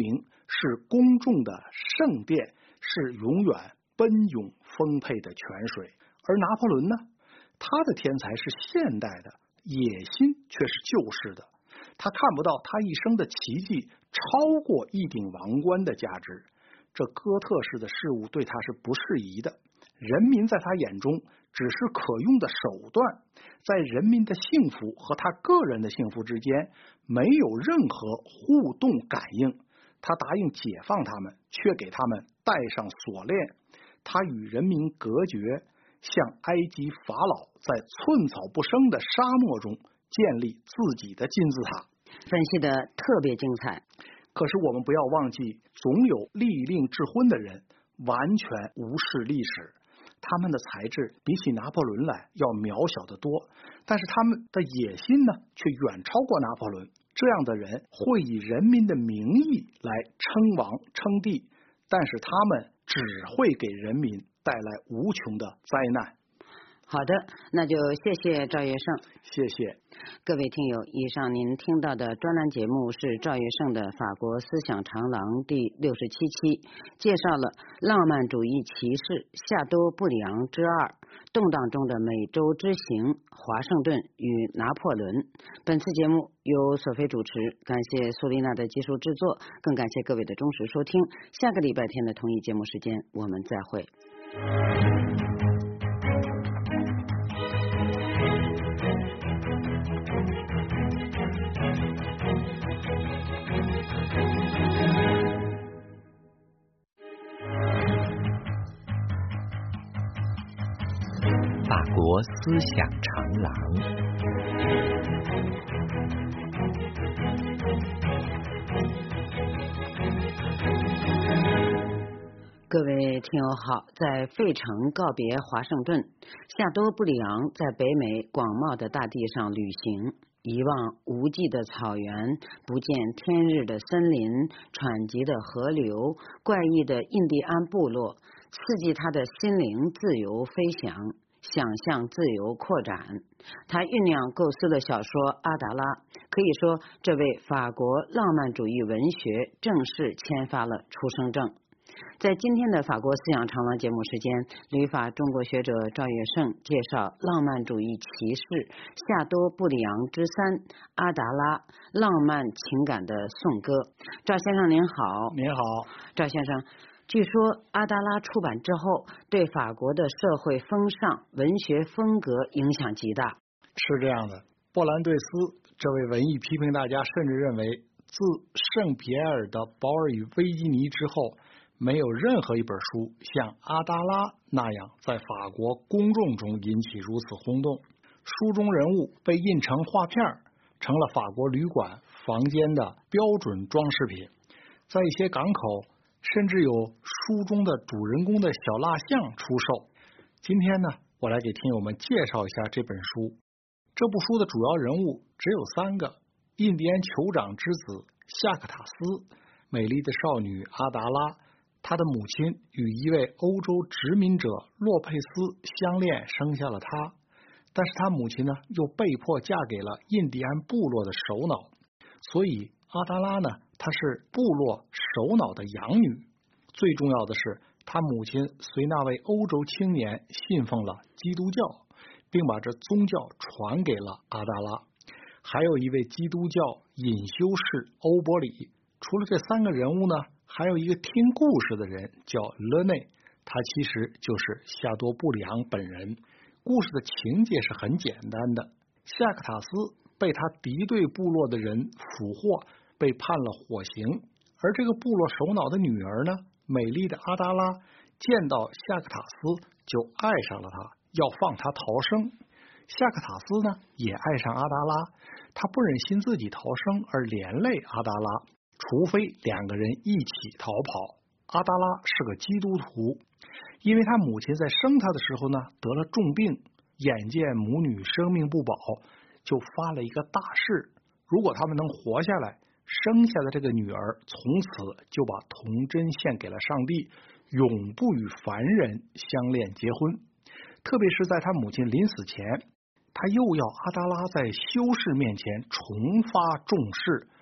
S4: 是公众的圣殿，是永远奔涌丰沛的泉水。而拿破仑呢，他的天才是现代的，野心却是旧式的。他看不到他一生的奇迹超过一顶王冠的价值，这哥特式的事物对他是不适宜的。人民在他眼中只是可用的手段，在人民的幸福和他个人的幸福之间没有任何互动感应。他答应解放他们，却给他们戴上锁链。他与人民隔绝，像埃及法老在寸草不生的沙漠中建立自己的金字塔。
S2: 分析的特别精彩。
S4: 可是我们不要忘记，总有立令智昏的人完全无视历史，他们的才智比起拿破仑来要渺小得多，但是他们的野心呢，却远超过拿破仑。这样的人会以人民的名义来称王称帝，但是他们只会给人民带来无穷的灾难。
S2: 好的，那就谢谢赵月胜。
S4: 谢谢
S2: 各位听友，以上您听到的专栏节目是赵月胜的《法国思想长廊》第六十七期，介绍了浪漫主义骑士夏多布里昂之二，动荡中的美洲之行，华盛顿与拿破仑。本次节目由索菲主持，感谢苏丽娜的技术制作，更感谢各位的忠实收听。下个礼拜天的同一节目时间，我们再会。
S1: 法国思想长廊。
S2: 各位听友好，在费城告别华盛顿，夏多布里昂在北美广袤的大地上旅行，一望无际的草原，不见天日的森林，湍急的河流，怪异的印第安部落，刺激他的心灵自由飞翔，想象自由扩展。他酝酿构思的小说《阿达拉》，可以说这位法国浪漫主义文学正式签发了出生证。在今天的法国思想长廊节目时间，旅法中国学者赵月胜介绍浪漫主义骑士夏多布里昂之三阿达拉浪漫情感的颂歌。赵先生您好。
S3: 您好。
S2: 赵先生，据说阿达拉出版之后，对法国的社会风尚、文学风格影响极大。
S3: 是这样的，波兰对斯这位文艺批评大家甚至认为，自圣皮埃尔的《保尔与维吉尼》之后，没有任何一本书像《阿达拉》那样在法国公众中引起如此轰动。书中人物被印成画片，成了法国旅馆房间的标准装饰品。在一些港口，甚至有书中的主人公的小蜡像出售。今天呢，我来给听友们介绍一下这本书。这部书的主要人物只有三个：印第安酋长之子夏克塔斯，美丽的少女阿达拉，他的母亲与一位欧洲殖民者洛佩斯相恋，生下了他，但是他母亲呢又被迫嫁给了印第安部落的首脑，所以阿达拉呢，她是部落首脑的养女。最重要的是，他母亲随那位欧洲青年信奉了基督教，并把这宗教传给了阿达拉。还有一位基督教隐修士欧伯里。除了这三个人物呢，还有一个听故事的人叫勒内，他其实就是夏多布里昂本人。故事的情节是很简单的，夏克塔斯被他敌对部落的人俘获，被判了火刑，而这个部落首脑的女儿呢，美丽的阿达拉见到夏克塔斯就爱上了他，要放他逃生。夏克塔斯呢也爱上阿达拉，他不忍心自己逃生而连累阿达拉，除非两个人一起逃跑。阿达拉是个基督徒，因为他母亲在生他的时候呢得了重病，眼见母女生命不保，就发了一个大誓，如果他们能活下来，生下的这个女儿从此就把童贞献给了上帝，永不与凡人相恋结婚。特别是在他母亲临死前，他又要阿达拉在修士面前重发重誓，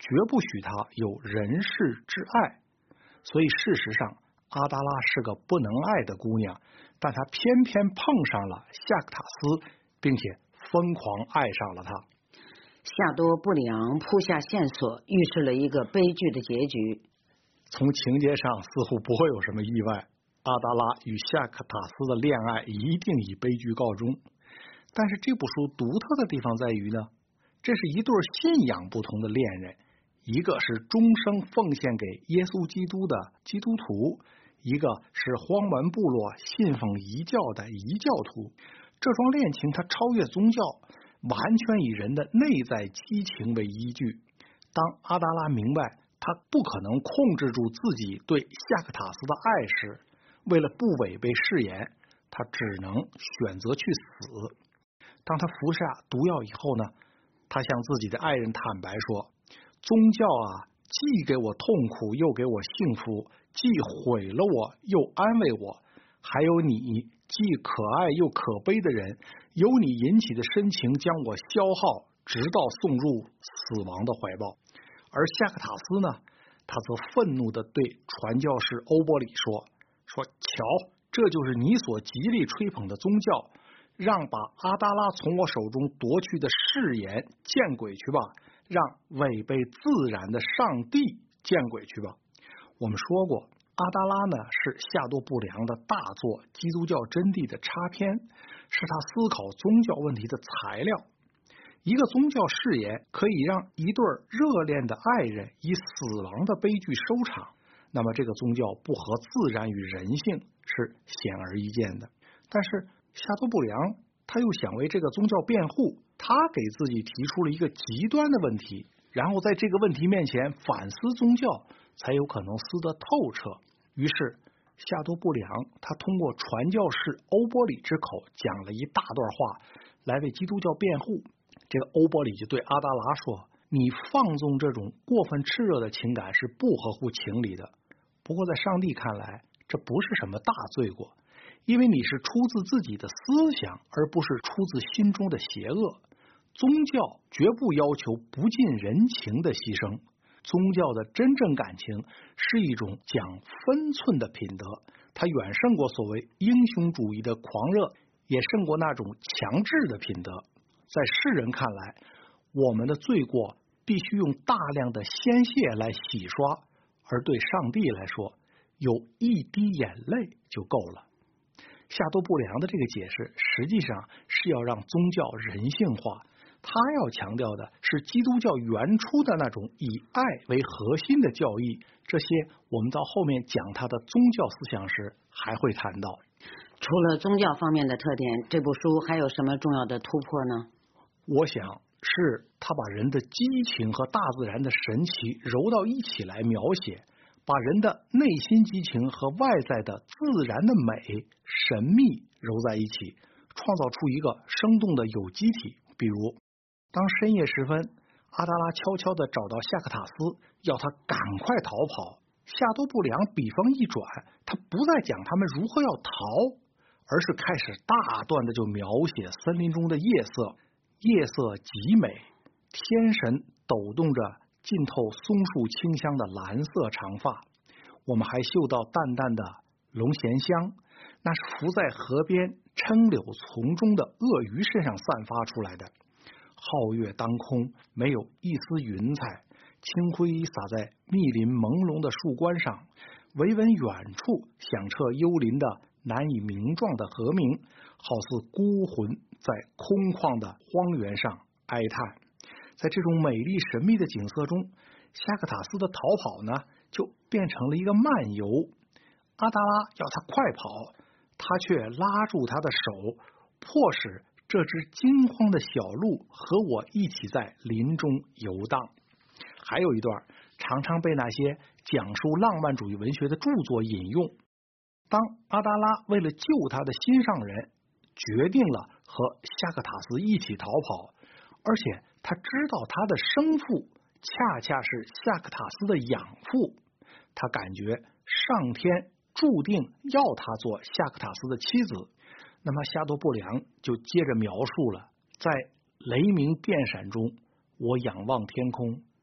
S4: 绝不许她有人世之爱。所以事实上，阿达拉是个不能爱的姑娘，但她偏偏碰上了夏克塔斯，并且疯狂爱上了他。
S2: 夏多布里昂铺下线索，预示了一个悲剧的结局。
S4: 从情节上似乎不会有什么意外，阿达拉与夏克塔斯的恋爱一定以悲剧告终。但是这部书独特的地方在于呢，这是一对信仰不同的恋人，一个是终生奉献给耶稣基督的基督徒，一个是荒蛮部落信奉异教的异教徒。这桩恋情它超越宗教，完全以人的内在激情为依据。当阿达拉明白他不可能控制住自己对夏克塔斯的爱时，为了不违背誓言，他只能选择去死。当他服下毒药以后呢，他向自己的爱人坦白说，宗教啊，既给我痛苦又给我幸福，既毁了我又安慰我，还有你既可爱又可悲的人，由你引起的深情将我消耗，直到送入死亡的怀抱。而夏克塔斯呢，他则愤怒地对传教士欧波里说说瞧，这就是你所极力吹捧的宗教，让把阿达拉从我手中夺去的誓言见鬼去吧，让违背自然的上帝见鬼去吧。我们说过，阿达拉呢是夏多布良的大作《基督教真谛》的插篇，是他思考宗教问题的材料。一个宗教誓言可以让一对热恋的爱人以死亡的悲剧收场，那么这个宗教不合自然与人性是显而易见的。但是夏多布良他又想为这个宗教辩护，他给自己提出了一个极端的问题，然后在这个问题面前反思宗教，才有可能思得透彻。于是夏多布良他通过传教士欧波里之口讲了一大段话来为基督教辩护。这个欧波里就对阿达拉说，你放纵这种过分炽热的情感是不合乎情理的，不过在上帝看来这不是什么大罪过，因为你是出自自己的思想，而不是出自心中的邪恶。宗教绝不要求不近人情的牺牲，宗教的真正感情是一种讲分寸的品德，它远胜过所谓英雄主义的狂热，也胜过那种强制的品德。在世人看来，我们的罪过必须用大量的鲜血来洗刷，而对上帝来说，有一滴眼泪就够了。夏多布良的这个解释实际上是要让宗教人性化，他要强调的是基督教原初的那种以爱为核心的教义，这些我们到后面讲他的宗教思想时还会谈到。
S2: 除了宗教方面的特点，这部书还有什么重要的突破呢？
S4: 我想是他把人的激情和大自然的神奇揉到一起来描写，把人的内心激情和外在的自然的美神秘揉在一起，创造出一个生动的有机体。比如当深夜时分，阿达拉悄悄地找到夏克塔斯，要他赶快逃跑。夏多布良笔锋一转，他不再讲他们如何要逃，而是开始大段的就描写森林中的夜色。夜色极美，天神抖动着浸透松树清香的蓝色长发，我们还嗅到淡淡的龙涎香，那是浮在河边撑柳丛中的鳄鱼身上散发出来的。皓月当空，没有一丝云彩，清辉洒在密林朦胧的树冠上，唯闻远处响彻幽林的难以名状的和鸣，好似孤魂在空旷的荒原上哀叹。在这种美丽神秘的景色中，夏克塔斯的逃跑呢，就变成了一个漫游。阿达拉要他快跑，他却拉住他的手，迫使这只惊慌的小鹿和我一起在林中游荡。还有一段常常被那些讲述浪漫主义文学的著作引用，当阿达拉为了救他的心上人，决定了和夏克塔斯一起逃跑，而且他知道他的生父恰恰是夏克塔斯的养父，他感觉上天注定要他做夏克塔斯的妻子。那么夏多布良就接着描述了，在雷鸣电闪中，我仰望天空，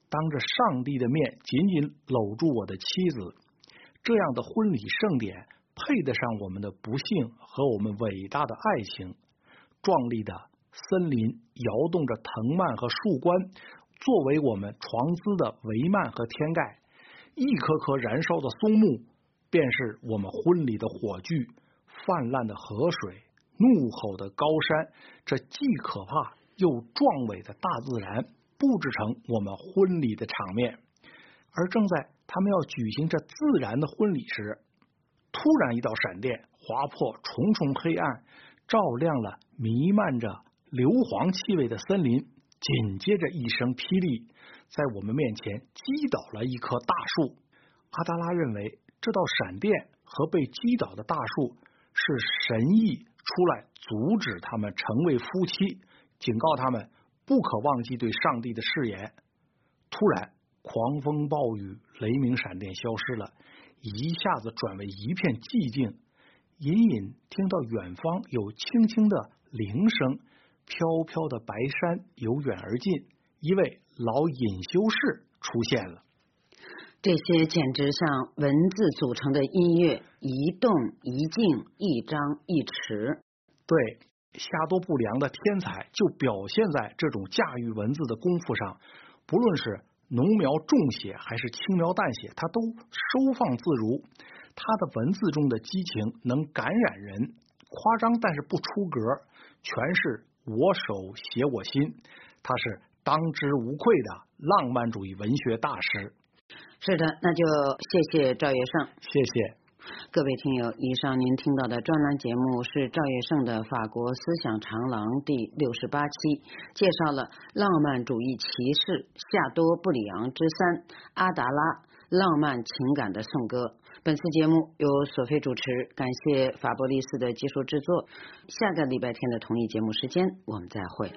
S4: 当着上帝的面紧紧搂住我的妻子。这样的婚礼盛典配得上我们的不幸和我们伟大的爱情。壮丽的森林摇动着藤蔓和树冠，作为我们床姿的帷幔和天盖。一颗颗燃烧的松木便是我们婚礼的火炬。泛滥的河水，怒吼的高山，这既可怕又壮伟的大自然布置成我们婚礼的场面。而正在他们要举行这自然的婚礼时，突然一道闪电划破重重黑暗，照亮了弥漫着硫磺气味的森林。紧接着一声霹雳，在我们面前击倒了一棵大树。阿达拉认为这道闪电和被击倒的大树是神意出来阻止他们成为夫妻，警告他们不可忘记对上帝的誓言。突然狂风暴雨，雷鸣闪电消失了，一下子转为一片寂静。隐隐听到远方有轻轻的铃声，飘飘的白山由远而近，一位老隐修士出现了。
S2: 这些简直像文字组成的音乐，一动一静，一张一弛。
S4: 对，夏多布良的天才就表现在这种驾驭文字的功夫上，不论是浓描重写还是轻描淡写，他都收放自如。他的文字中的激情能感染人，夸张但是不出格，全是我手写我心。他是当之无愧的浪漫主义文学大师。
S2: 是的，那就谢谢赵月胜。
S4: 谢谢
S2: 各位听友，以上您听到的专栏节目是赵月胜的《法国思想长廊》第六十八期，介绍了浪漫主义骑士夏多布里昂之三阿达拉浪漫情感的颂歌。本次节目由索菲主持，感谢法伯利斯的技术制作。下个礼拜天的同一节目时间，我们再会。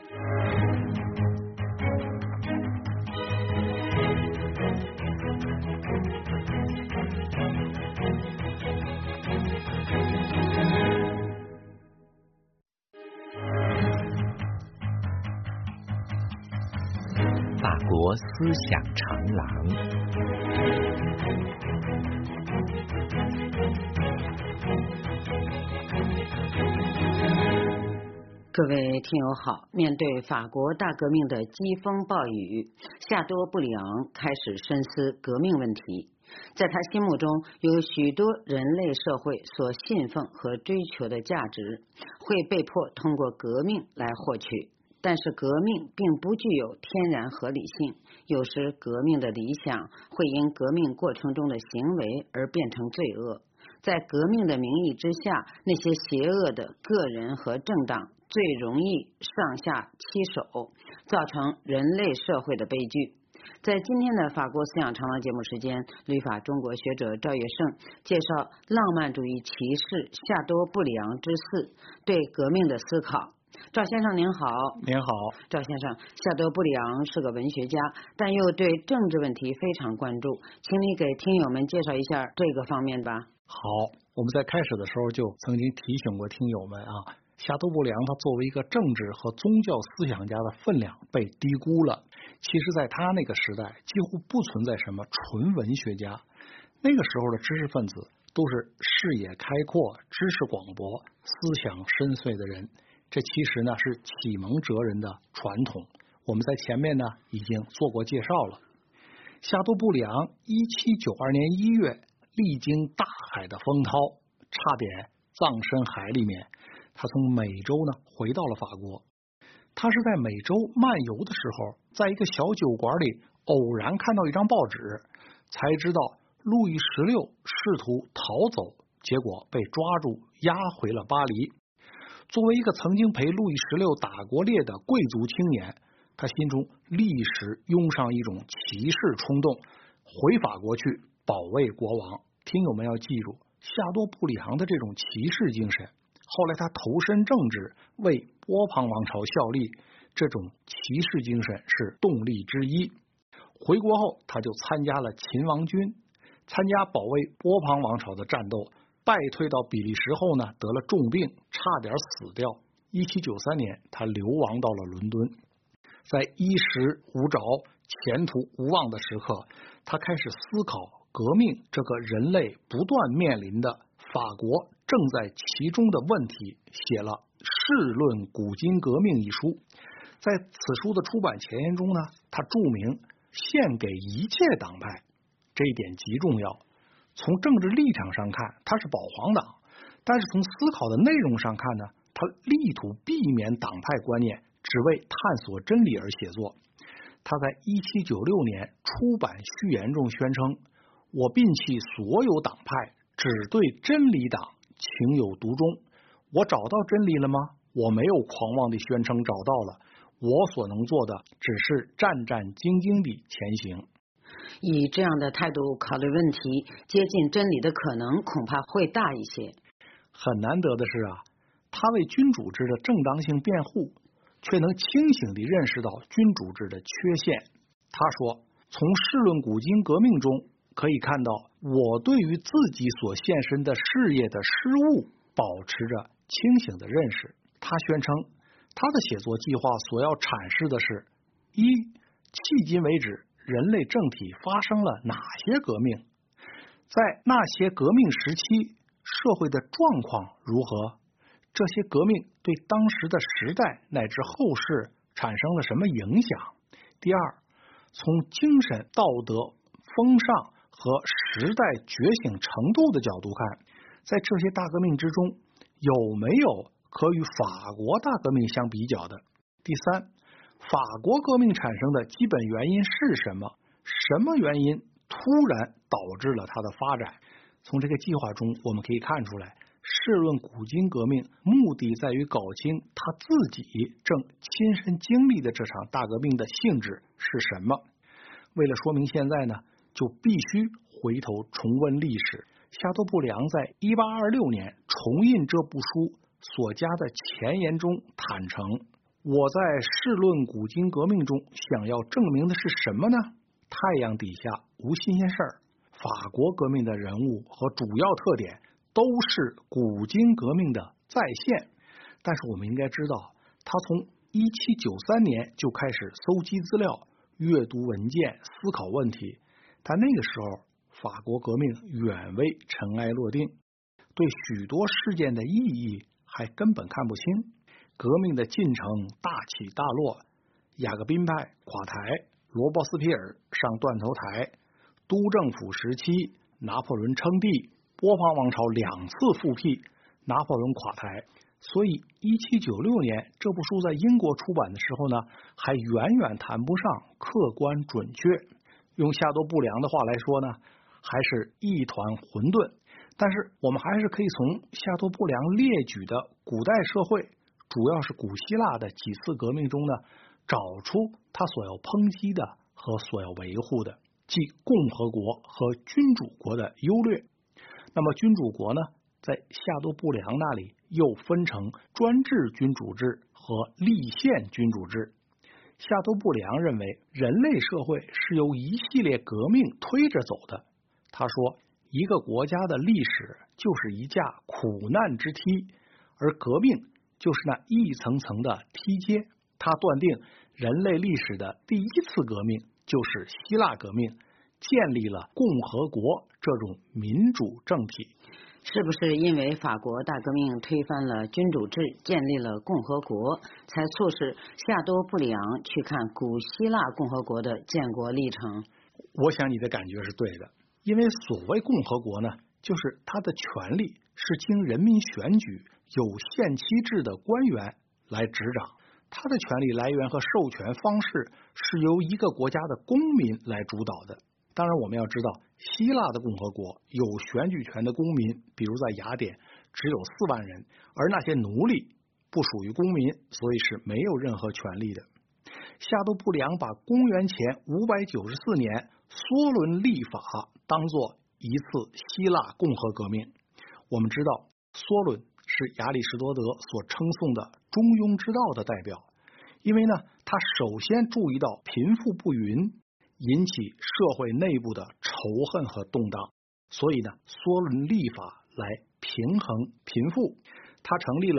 S1: 法国思想长廊，
S2: 各位听友好，面对法国大革命的疾风暴雨，夏多布里昂开始深思革命问题。在他心目中，有许多人类社会所信奉和追求的价值，会被迫通过革命来获取。但是革命并不具有天然合理性，有时革命的理想会因革命过程中的行为而变成罪恶。在革命的名义之下，那些邪恶的个人和政党最容易上下其手，造成人类社会的悲剧。在今天的法国思想长廊节目时间，旅法中国学者赵月胜介绍浪漫主义骑士夏多布里昂之四对革命的思考。赵先生您好。
S4: 您好。
S2: 赵先生，夏多布里昂是个文学家，但又对政治问题非常关注，请你给听友们介绍一下这个方面吧。
S4: 好，我们在开始的时候就曾经提醒过听友们啊，夏多布里昂他作为一个政治和宗教思想家的分量被低估了。其实在他那个时代几乎不存在什么纯文学家，那个时候的知识分子都是视野开阔、知识广博、思想深邃的人，这其实呢是启蒙哲人的传统，我们在前面呢已经做过介绍了。夏多布里昂一七九二年一月历经大海的风涛，差点葬身海里面，他从美洲呢回到了法国。他是在美洲漫游的时候，在一个小酒馆里偶然看到一张报纸，才知道路易十六试图逃走，结果被抓住押回了巴黎。作为一个曾经陪路易十六打过猎的贵族青年，他心中立时涌上一种骑士冲动，回法国去保卫国王。听友们要记住夏多布里昂的这种骑士精神。后来他投身政治，为波旁王朝效力，这种骑士精神是动力之一。回国后他就参加了秦王军，参加保卫波旁王朝的战斗，败退到比利时后呢，得了重病，差点死掉。一七九三年他流亡到了伦敦。 在衣食无着、前途无望的时刻，他开始思考革命这个人类不断面临的法国正在其中的问题，写了《世论古今革命》一书。在此书的出版前言中呢，他注明献给一切党派，这一点极重要。从政治立场上看，他是保皇党，但是从思考的内容上看呢，他力图避免党派观念，只为探索真理而写作。他在一七九六年出版序言中宣称：“我摒弃所有党派，只对真理党情有独钟。我找到真理了吗？我没有狂妄地宣称找到了，我所能做的只是战战兢兢地前行。”
S2: 以这样的态度考虑问题，接近真理的可能恐怕会大一些。
S4: 很难得的是啊，他为君主制的正当性辩护，却能清醒地认识到君主制的缺陷。他说：“从世论古今革命中可以看到，我对于自己所献身的事业的失误保持着清醒的认识。”他宣称，他的写作计划所要阐释的是：一，迄今为止，人类政体发生了哪些革命？在那些革命时期，社会的状况如何？这些革命对当时的时代乃至后世产生了什么影响？第二，从精神、道德、风尚和时代觉醒程度的角度看，在这些大革命之中，有没有可与法国大革命相比较的？第三，法国革命产生的基本原因是什么？什么原因突然导致了它的发展？从这个计划中，我们可以看出来，世论古今革命目的在于搞清他自己正亲身经历的这场大革命的性质是什么。为了说明现在呢，就必须回头重温历史。夏多布良在一八二六年重印这部书所加的前言中坦诚：我在世论古今革命中想要证明的是什么呢？太阳底下无新鲜事儿，法国革命的人物和主要特点都是古今革命的再现。但是我们应该知道，他从一七九三年就开始搜集资料、阅读文件、思考问题，但那个时候法国革命远未尘埃落定，对许多事件的意义还根本看不清。革命的进程大起大落，雅各宾派垮台，罗伯斯皮尔上断头台，督政府时期拿破仑称帝，波旁王朝两次复辟，拿破仑垮台。所以一七九六年这部书在英国出版的时候呢，还远远谈不上客观准确。用夏多布良的话来说呢，还是一团混沌。但是我们还是可以从夏多布良列举的古代社会，主要是古希腊的几次革命中呢，找出他所要抨击的和所要维护的，即共和国和君主国的优劣。那么君主国呢，在夏多布良那里又分成专制君主制和立宪君主制。夏多布良认为，人类社会是由一系列革命推着走的。他说，一个国家的历史就是一架苦难之梯，而革命就是那一层层的梯阶。他断定，人类历史的第一次革命就是希腊革命，建立了共和国这种民主政体。
S2: 是不是因为法国大革命推翻了君主制，建立了共和国，才促使夏多布良去看古希腊共和国的建国历程？
S4: 我想你的感觉是对的，因为所谓共和国呢，就是它的权力是经人民选举有限期制的官员来执掌，它的权力来源和授权方式是由一个国家的公民来主导的。当然我们要知道，希腊的共和国有选举权的公民，比如在雅典只有四万人，而那些奴隶不属于公民，所以是没有任何权利的。夏多布良把公元前五百九十四年梭伦立法当作一次希腊共和革命。我们知道，梭伦是亚里士多德所称颂的中庸之道的代表，因为呢，他首先注意到贫富不匀引起社会内部的仇恨和动荡，所以呢，梭伦立法来平衡贫富。他成立了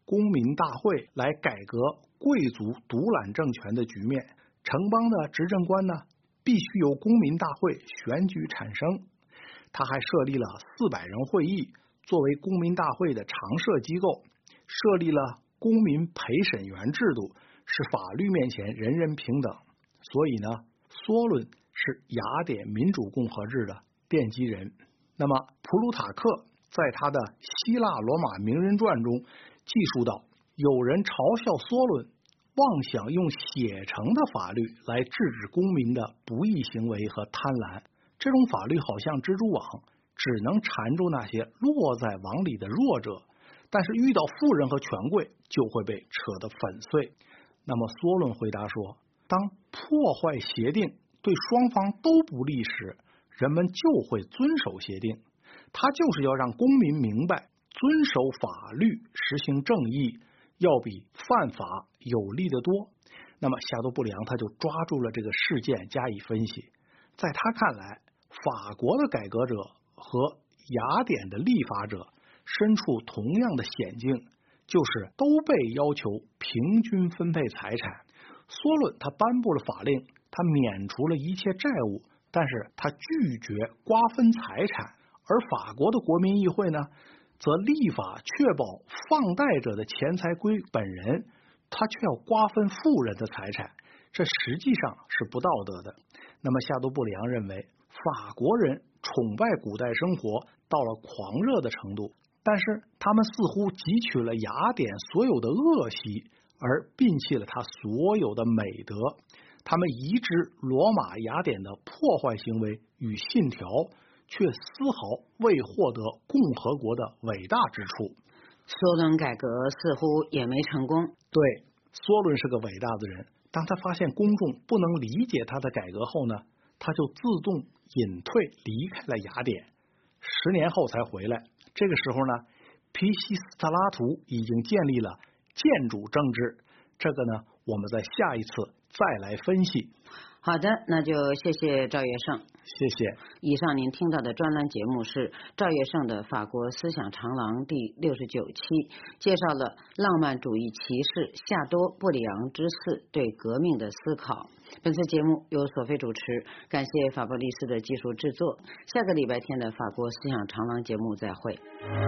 S4: 公民大会来改革贵族独揽政权的局面。城邦的执政官呢，必须由公民大会选举产生。他还设立了四百人会议，作为公民大会的常设机构，设立了公民陪审员制度，使法律面前人人平等。所以呢，梭伦是雅典民主共和制的奠基人。那么普鲁塔克在他的《希腊罗马名人传》中记述到，有人嘲笑梭伦妄想用写成的法律来制止公民的不义行为和贪婪。这种法律好像蜘蛛网，只能缠住那些落在网里的弱者，但是遇到富人和权贵就会被扯得粉碎。那么梭伦回答说，当破坏协定对双方都不利时，人们就会遵守协定。他就是要让公民明白，遵守法律、实行正义要比犯法有利得多。那么夏多布里昂他就抓住了这个事件加以分析。在他看来，法国的改革者和雅典的立法者身处同样的险境，就是都被要求平均分配财产。梭伦他颁布了法令，他免除了一切债务，但是他拒绝瓜分财产。而法国的国民议会呢，则立法确保放贷者的钱财归本人，他却要瓜分富人的财产，这实际上是不道德的。那么夏多布里昂认为，法国人崇拜古代生活到了狂热的程度，但是他们似乎汲取了雅典所有的恶习，而摒弃了他所有的美德。他们移植罗马雅典的破坏行为与信条，却丝毫未获得共和国的伟大之处。
S2: 梭伦改革似乎也没成功。
S4: 对，梭伦是个伟大的人，当他发现公众不能理解他的改革后呢，他就自动隐退离开了雅典，十年后才回来。这个时候呢，皮西斯特拉图已经建立了建主政治，这个呢，我们在下一次再来分析。
S2: 好的，那就谢谢赵月胜。
S4: 谢谢。
S2: 以上您听到的专栏节目是赵月胜的《法国思想长廊》第六十九期，介绍了浪漫主义骑士夏多布里昂之四对革命的思考。本次节目由索菲主持，感谢法布利斯的技术制作。下个礼拜天的《法国思想长廊》节目再会。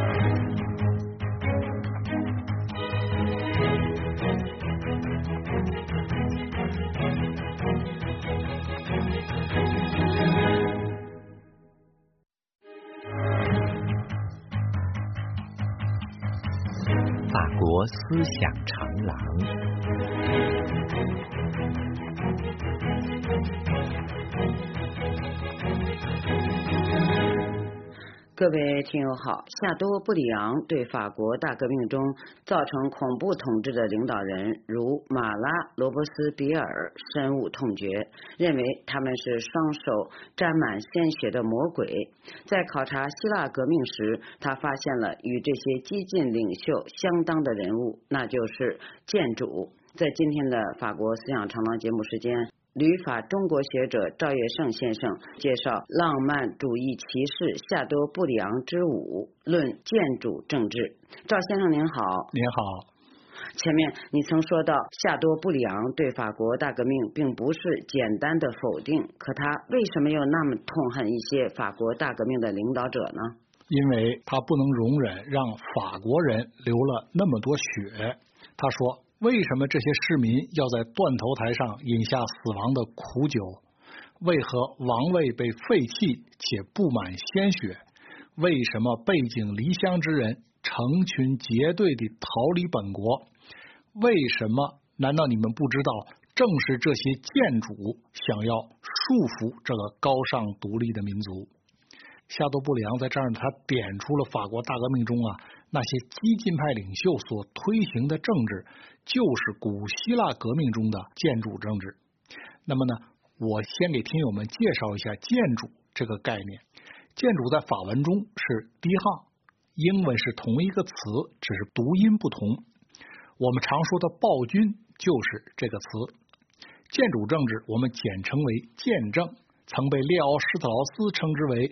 S1: 法国思想长廊。
S2: 各位听友好，夏多布里昂对法国大革命中造成恐怖统治的领导人如马拉、罗伯斯比尔深恶痛绝，认为他们是双手沾满鲜血的魔鬼。在考察希腊革命时，他发现了与这些激进领袖相当的人物，那就是建主。在今天的法国思想长廊节目时间，旅法中国学者赵月胜先生介绍浪漫主义骑士夏多布里昂之五，论建主政治。赵先生您好。
S3: 您好。
S2: 前面你曾说到夏多布里昂对法国大革命并不是简单的否定，可他为什么又那么痛恨一些法国大革命的领导者呢？
S3: 因为他不能容忍让法国人流了那么多血。他说，为什么这些市民要在断头台上饮下死亡的苦酒？为何王位被废弃且布满鲜血？为什么背井离乡之人成群结队地逃离本国？为什么？难道你们不知道，正是这些建主想要束缚这个高尚独立的民族？夏多布里昂在这儿，他点出了法国大革命中啊那些激进派领袖所推行的政治，就是古希腊革命中的建主政治。那么呢，我先给听友们介绍一下建主这个概念。建主在法文中是第一行，英文是同一个词，只是读音不同。我们常说的暴君就是这个词。建主政治我们简称为建政，曾被列奥施特劳斯称之为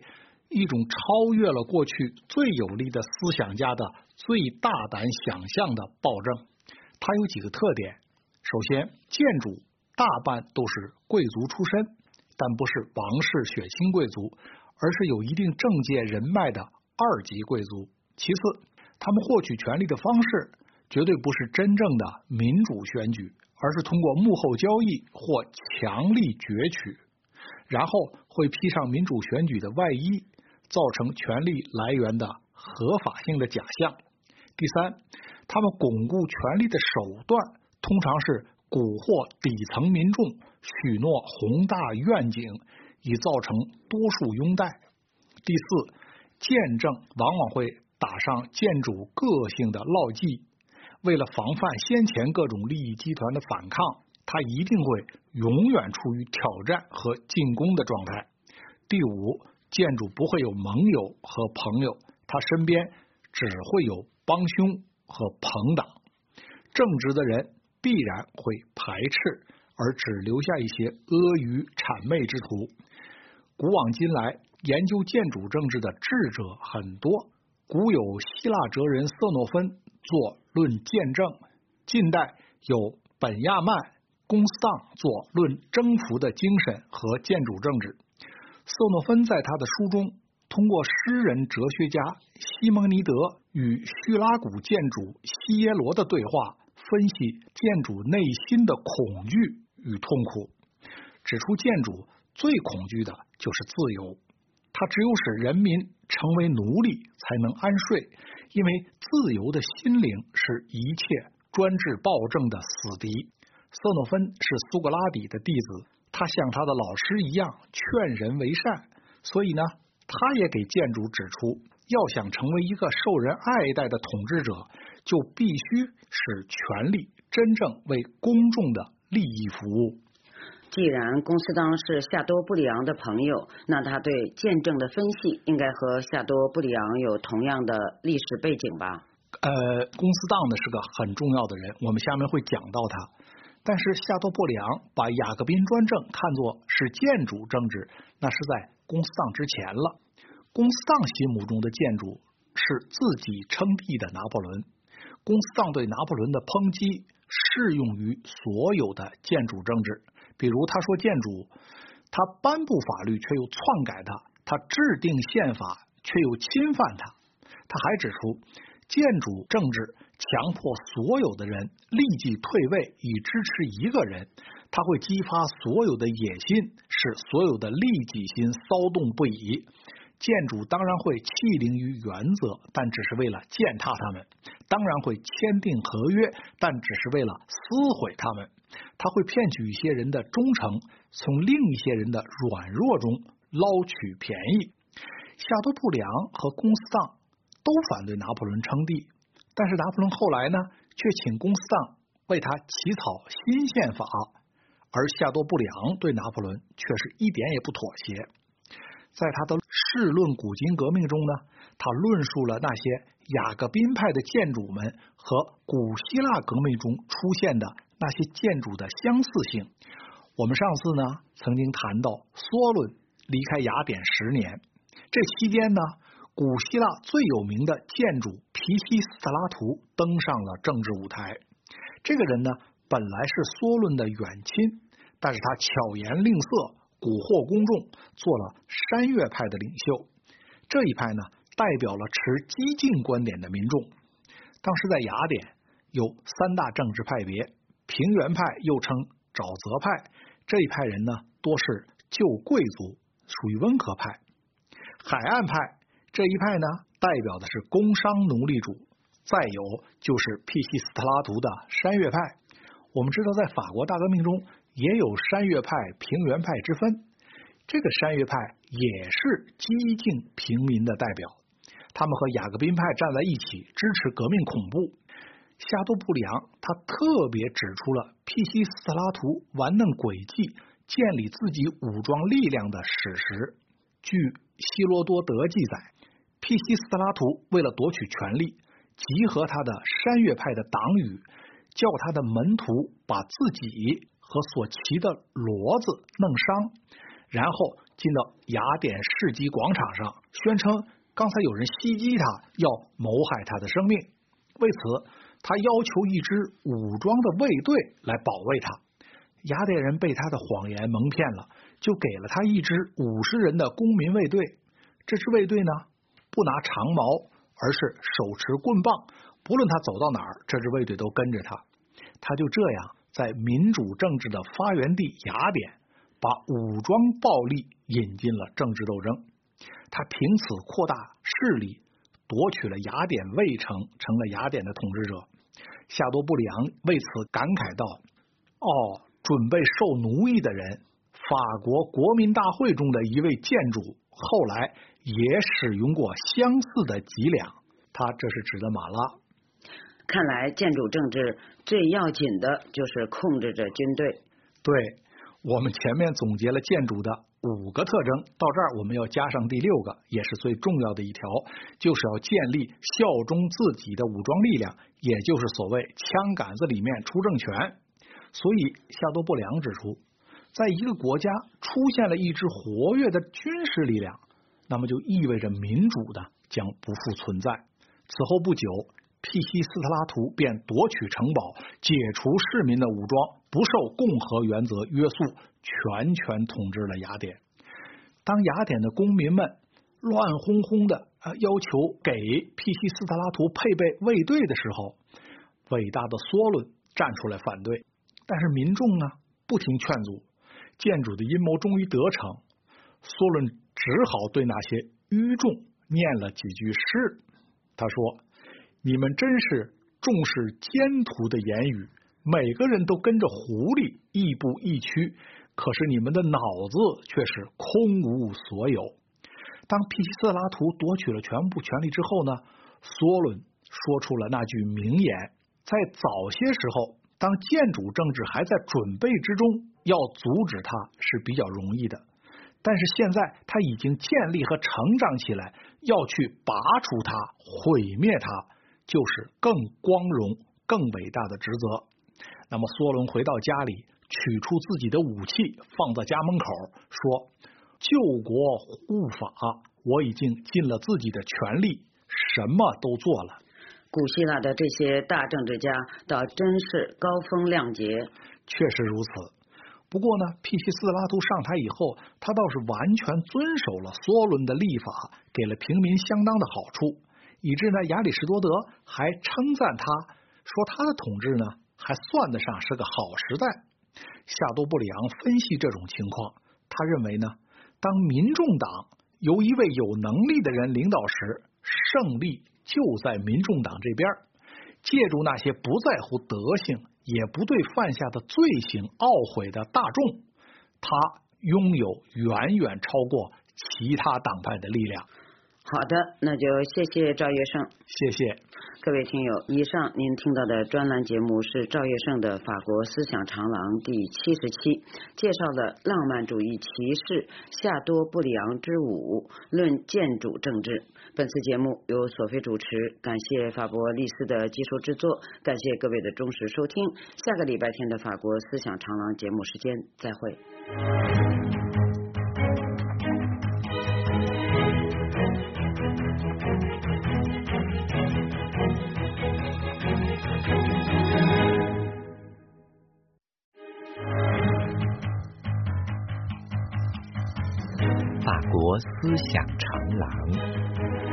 S4: 一种超越了过去最有力的思想家的最大胆想象的暴政。它有几个特点。首先，建主大半都是贵族出身，但不是王室血亲贵族，而是有一定政界人脉的二级贵族。其次，他们获取权力的方式绝对不是真正的民主选举，而是通过幕后交易或强力攫取，然后会披上民主选举的外衣，造成权力来源的合法性的假象。第三，他们巩固权力的手段通常是蛊惑底层民众，许诺宏大愿景，以造成多数拥戴。第四，建政往往会打上建主个性的烙记，为了防范先前各种利益集团的反抗，他一定会永远处于挑战和进攻的状态。第五，建主不会有盟友和朋友，他身边只会有帮凶和朋党。正直的人必然会排斥，而只留下一些阿谀谄媚之徒。古往今来，研究建主政治的智者很多，古有希腊哲人色诺芬作论建政，近代有本亚曼、公斯当作论征服的精神和建主政治。色诺芬在他的书中通过诗人哲学家西蒙尼德与叙拉古建主西耶罗的对话，分析建主内心的恐惧与痛苦，指出建主最恐惧的就是自由，他只有使人民成为奴隶才能安睡，因为自由的心灵是一切专制暴政的死敌。色诺芬是苏格拉底的弟子，他像他的老师一样劝人为善，所以呢，他也给建主指出，要想成为一个受人爱戴的统治者，就必须使权力真正为公众的利益服务。
S2: 既然公斯当是夏多布里昂的朋友，那他对建政的分析应该和夏多布里昂有同样的历史背景吧？
S4: 呃，公斯当呢是个很重要的人，我们下面会讲到他。但是夏多布里昂把雅各宾专政看作是建主政治，那是在公斯当之前了。公斯当心目中的建主是自己称帝的拿破仑，公斯当对拿破仑的抨击适用于所有的建主政治。比如他说建主他颁布法律却又篡改它，他制定宪法却又侵犯它。他还指出建主政治强迫所有的人立即退位以支持一个人，他会激发所有的野心，使所有的利己心骚动不已。建主当然会欺凌于原则，但只是为了践踏他们，当然会签订合约，但只是为了撕毁他们。他会骗取一些人的忠诚，从另一些人的软弱中捞取便宜。夏多布里昂和公斯当都反对拿破仑称帝，但是拿破仑后来呢，却请公斯当为他起草新宪法，而夏多布里昂对拿破仑却是一点也不妥协。在他的《世论古今革命》中呢，他论述了那些雅各宾派的建主们和古希腊革命中出现的那些建主的相似性。我们上次呢曾经谈到梭伦离开雅典十年，这期间呢，古希腊最有名的建主皮西斯特拉图登上了政治舞台。这个人呢本来是梭伦的远亲，但是他巧言令色，蛊惑公众，做了山岳派的领袖。这一派呢代表了持激进观点的民众。当时在雅典有三大政治派别，平原派又称沼泽派，这一派人呢多是旧贵族，属于温和派。海岸派这一派呢代表的是工商奴隶主，再有就是皮西斯特拉图的山岳派。我们知道在法国大革命中也有山岳派、平原派之分，这个山岳派也是激进平民的代表，他们和雅各宾派站在一起，支持革命恐怖。夏多布里昂他特别指出了皮西斯特拉图玩弄诡计，建立自己武装力量的史实。据希罗多德记载，皮西斯特拉图为了夺取权力，集合他的山岳派的党羽，叫他的门徒把自己和所骑的骡子弄伤， 然后进到雅典市集广场上，宣称刚才有人袭击他，要谋害他的生命。为此，他要求一支武装的卫队来保卫他。雅典人被他的谎言蒙骗了，就给了他一支五十人的公民卫队。这支卫队呢，不拿长矛，而是手持棍棒，不论他走到哪儿，这支卫队都跟着他。他就这样在民主政治的发源地雅典，把武装暴力引进了政治斗争。他凭此扩大势力，夺取了雅典卫城，成了雅典的统治者。夏多布里昂为此感慨道：哦，准备受奴役的人，法国国民大会中的一位建主后来也使用过相似的伎俩。他这是指的马拉。
S2: 看来建主政治最要紧的就是控制着军队。
S4: 对，我们前面总结了建主的五个特征，到这儿我们要加上第六个，也是最重要的一条，就是要建立效忠自己的武装力量，也就是所谓枪杆子里面出政权。所以夏多布里昂指出，在一个国家出现了一支活跃的军事力量，那么就意味着民主的将不复存在。此后不久，庇西斯特拉图便夺取城堡，解除市民的武装，不受共和原则约束，全权统治了雅典。当雅典的公民们乱哄哄的、呃、要求给庇西斯特拉图配备卫队的时候，伟大的梭伦站出来反对，但是民众呢不听劝阻，建主的阴谋终于得逞，梭伦只好对那些愚众念了几句诗。他说：你们真是重视奸徒的言语，每个人都跟着狐狸亦步亦趋，可是你们的脑子却是空无所有。当庇西斯特拉图夺取了全部权力之后呢，梭伦说出了那句名言。在早些时候，当建主政治还在准备之中，要阻止它是比较容易的，但是现在它已经建立和成长起来，要去拔除它、毁灭它，就是更光荣、更伟大的职责。那么梭伦回到家里，取出自己的武器，放在家门口，说：救国护法，我已经尽了自己的权利，什么都做了。
S2: 古希腊的这些大政治家倒真是高风亮节。
S4: 确实如此。不过呢，庇西斯特拉图上台以后，他倒是完全遵守了梭伦的立法，给了平民相当的好处，以致呢亚里士多德还称赞他，说他的统治呢还算得上是个好时代。夏多布里昂分析这种情况，他认为呢，当民众党由一位有能力的人领导时，胜利就在民众党这边。借助那些不在乎德性，也不对犯下的罪行懊悔的大众，他拥有远远超过其他党派的力量。
S2: 好的，那就谢谢赵月胜。
S4: 谢谢
S2: 各位听友，以上您听到的专栏节目是赵月胜的《法国思想长廊》第七十期，介绍了浪漫主义骑士夏多布里昂之舞，论建主政治。本次节目由索菲主持，感谢法国丽丝的技术制作，感谢各位的忠实收听。下个礼拜天的《法国思想长廊》节目时间再会。
S1: 法国思想长廊。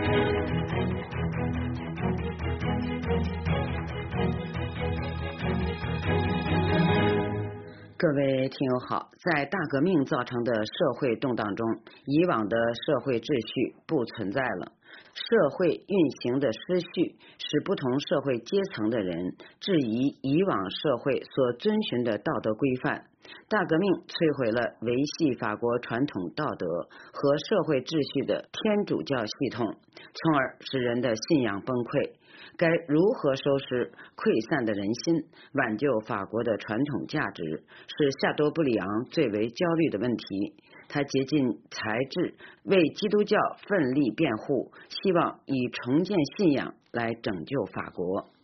S2: 各位听友好，在大革命造成的社会动荡中，以往的社会秩序不存在了。社会运行的失序，使不同社会阶层的人质疑以往社会所遵循的道德规范。大革命摧毁了维系法国传统道德和社会秩序的天主教系统，从而使人的信仰崩溃。该如何收拾溃散的人心，挽救法国的传统价值，是夏多布里昂最为焦虑的问题。他竭尽才智为基督教奋力辩护，希望以重建信仰来拯救法国。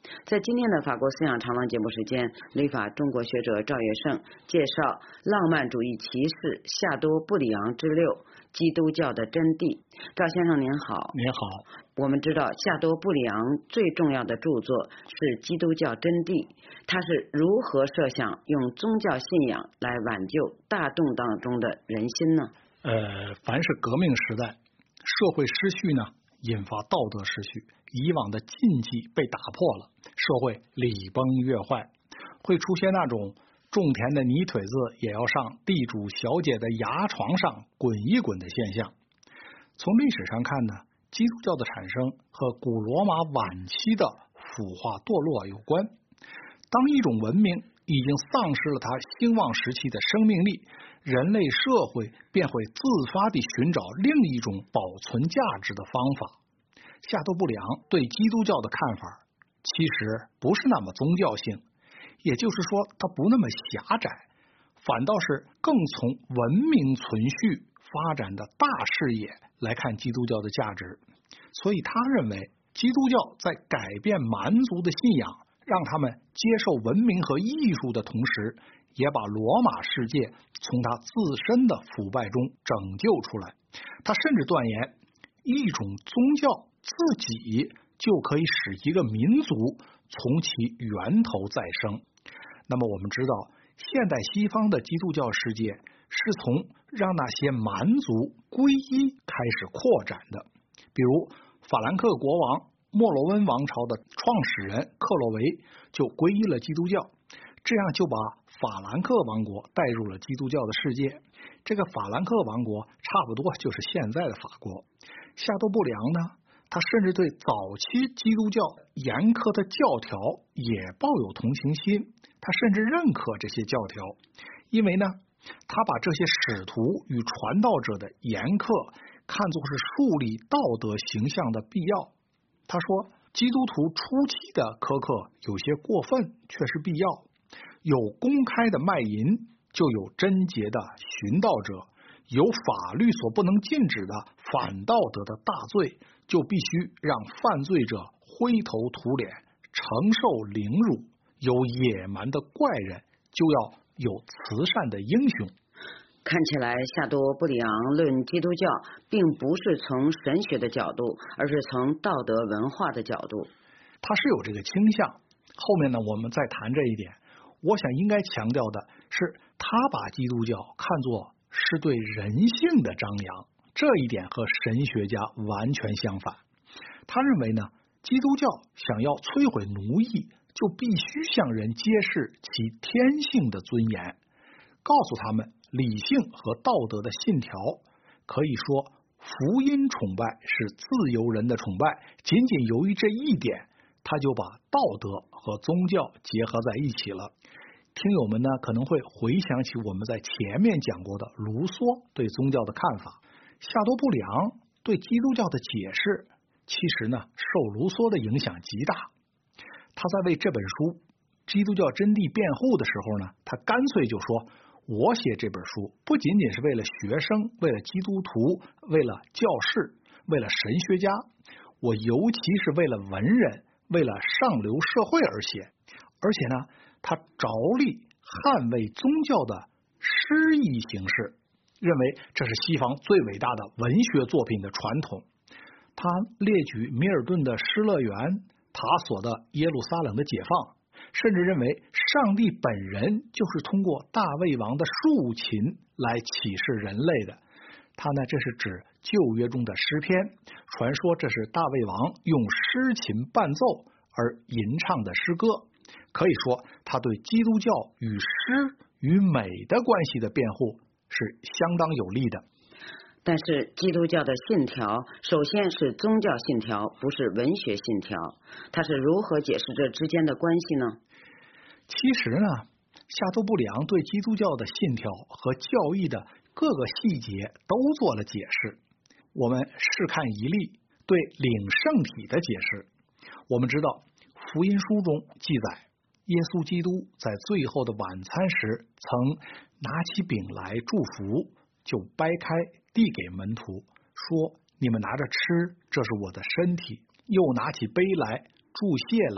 S2: 在今天的法国思想长廊节目时间，旅法中国学者赵月胜介绍浪漫主义骑士夏多布里昂之六：基督教的真谛。赵先生您好。
S3: 您好。
S2: 我们知道夏多布里昂最重要的著作是《基督教真谛》，他是如何设想用宗教信仰来挽救大动荡中的人心呢？
S3: 呃，凡是革命时代，社会失序呢，引发道德失序，以往的禁忌被打破了，社会礼崩乐坏，会出现那种种田的泥腿子也要上地主小姐的牙床上滚一滚的现象。从历史上看呢，基督教的产生和古罗马晚期的腐化堕落有关。当一种文明已经丧失了它兴旺时期的生命力，人类社会便会自发地寻找另一种保存价值的方法。夏多布里昂对基督教的看法其实不是那么宗教性，也就是说它不那么狭窄，反倒是更从文明存续发展的大视野来看基督教的价值。所以他认为基督教在改变蛮族的信仰，让他们接受文明和艺术的同时，也把罗马世界从他自身的腐败中拯救出来。他甚至断言，一种宗教自己就可以使一个民族从其源头再生。那么我们知道，现代西方的基督教世界是从让那些蛮族皈依开始扩展的。比如法兰克国王莫罗温王朝的创始人克洛维就皈依了基督教，这样就把法兰克王国带入了基督教的世界。这个法兰克王国差不多就是现在的法国。夏多布里昂呢，他甚至对早期基督教严苛的教条也抱有同情心，他甚至认可这些教条，因为呢，他把这些使徒与传道者的严苛看作是树立道德形象的必要。他说，基督徒初期的苛刻有些过分，却是必要。有公开的卖淫，就有贞洁的寻道者；有法律所不能禁止的反道德的大罪，就必须让犯罪者灰头土脸，承受凌辱；有野蛮的怪人，就要有慈善的英雄。
S2: 看起来夏多布里昂论基督教并不是从神学的角度，而是从道德文化的角度。
S3: 他是有这个倾向，后面呢我们再谈这一点。我想应该强调的是，他把基督教看作是对人性的张扬，这一点和神学家完全相反。他认为呢，基督教想要摧毁奴役，就必须向人揭示其天性的尊严，告诉他们理性和道德的信条。可以说，福音崇拜是自由人的崇拜，仅仅由于这一点，他就把道德和宗教结合在一起了。听友们呢可能会回想起我们在前面讲过的卢梭对宗教的看法。夏多布里昂对基督教的解释其实呢受卢梭的影响极大。他在为这本书《基督教真谛》辩护的时候呢，他干脆就说，我写这本书不仅仅是为了学生，为了基督徒，为了教士，为了神学家，我尤其是为了文人，为了上流社会而写。而且呢，他着力捍卫宗教的诗意形式，认为这是西方最伟大的文学作品的传统。他列举米尔顿的《失乐园》，塔索的《耶路撒冷的解放》，甚至认为上帝本人就是通过大卫王的竖琴来启示人类的。他呢，这是指旧约中的诗篇，传说这是大卫王用诗琴伴奏而吟唱的诗歌。可以说，他对基督教与诗与美的关系的辩护是相当有力的。
S2: 但是基督教的信条首先是宗教信条，不是文学信条，他是如何解释这之间的关系呢？
S3: 其实呢，夏多布里昂对基督教的信条和教义的各个细节都做了解释。我们试看一例对领圣体的解释。我们知道福音书中记载，耶稣基督在最后的晚餐时曾拿起饼来祝福，就掰开递给门徒，说，你们拿着吃，这是我的身体。又拿起杯来祝谢了，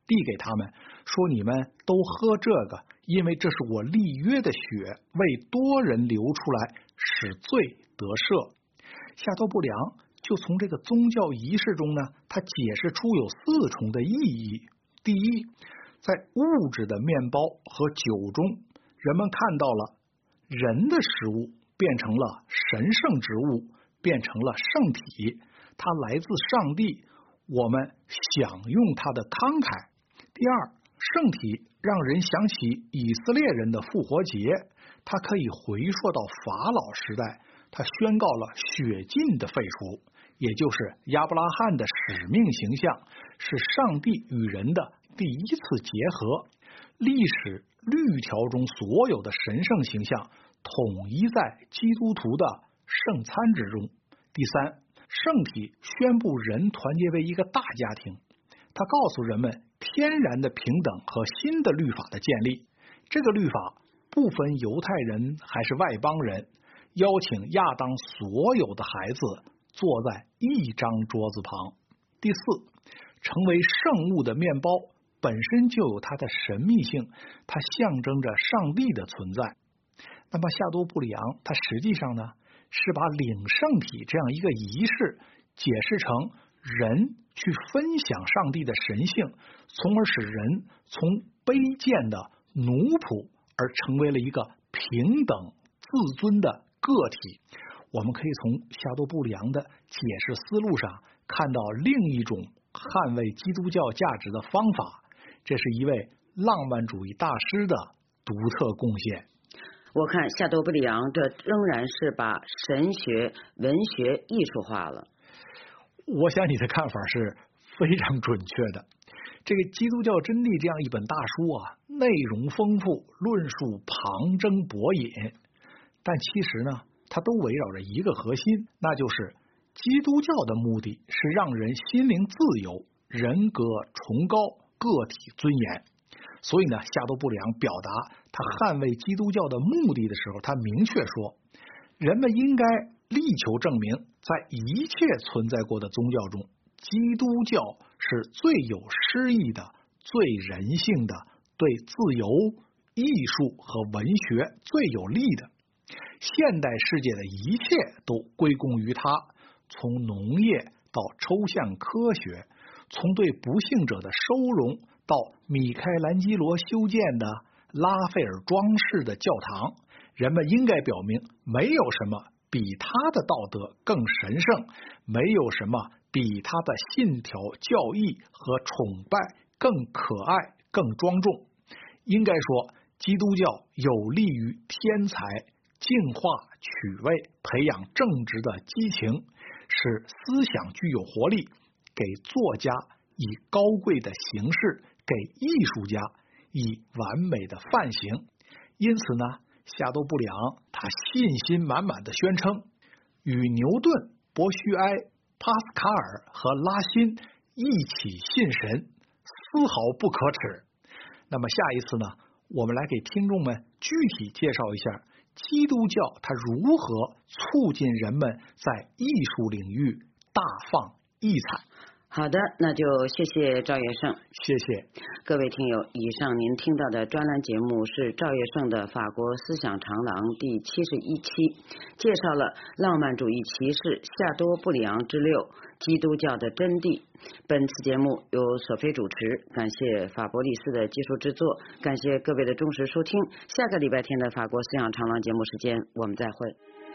S4: 递给他们，说你们都喝这个，因为这是我立约的血，为多人流出来，使罪得赦。夏多布良就从这个宗教仪式中呢，他解释出有四重的意义。第一，在物质的面包和酒中，人们看到了人的食物变成了神圣之物，变成了圣体，它来自上帝，我们享用它的慷慨。第二，圣体让人想起以色列人的复活节，它可以回溯到法老时代，它宣告了血禁的废除，也就是亚伯拉罕的使命形象，是上帝与人的第一次结合。历史律条中所有的神圣形象统一在基督徒的圣餐之中。第三，圣体宣布人团结为一个大家庭，它告诉人们天然的平等和新的律法的建立。这个律法不分犹太人还是外邦人，邀请亚当所有的孩子坐在一张桌子旁。第四，成为圣物的面包本身就有它的神秘性，它象征着上帝的存在。那么夏多布里昂他实际上呢，是把领圣体这样一个仪式解释成人去分享上帝的神性，从而使人从卑贱的奴仆而成为了一个平等自尊的个体。我们可以从夏多布里昂的解释思路上看到另一种捍卫基督教价值的方法，这是一位浪漫主义大师的独特贡献。
S2: 我看夏多布里昂这仍然是把神学、文学艺术化了。
S4: 我想你的看法是非常准确的。这个《基督教真谛》这样一本大书啊，内容丰富，论述旁征博引，但其实呢，它都围绕着一个核心，那就是基督教的目的是让人心灵自由，人格崇高，个体尊严。所以呢，夏多布里昂表达他捍卫基督教的目的的时候，他明确说，人们应该力求证明，在一切存在过的宗教中，基督教是最有诗意的、最人性的，对自由、艺术和文学最有利的。现代世界的一切都归功于他，从农业到抽象科学，从对不幸者的收容到米开兰基罗修建的拉斐尔装饰的教堂，人们应该表明，没有什么比他的道德更神圣，没有什么比他的信条、教义和崇拜更可爱、更庄重。应该说，基督教有利于天才、净化趣味，培养正直的激情，使思想具有活力，给作家以高贵的形式，给艺术家以完美的范型。因此呢，夏多布里昂他信心满满的宣称，与牛顿、伯须埃、帕斯卡尔和拉辛一起信神，丝毫不可耻。那么下一次呢，我们来给听众们具体介绍一下基督教它如何促进人们在艺术领域大放异彩。
S2: 好的，那就谢谢赵月胜。
S4: 谢谢
S2: 各位听友，以上您听到的专栏节目是赵月胜的《法国思想长廊》第七十一期，介绍了浪漫主义骑士夏多布里昂之六基督教的真谛。本次节目由索菲主持，感谢法伯利斯的技术制作，感谢各位的忠实收听。下个礼拜天的法国思想长廊节目时间，我们再会。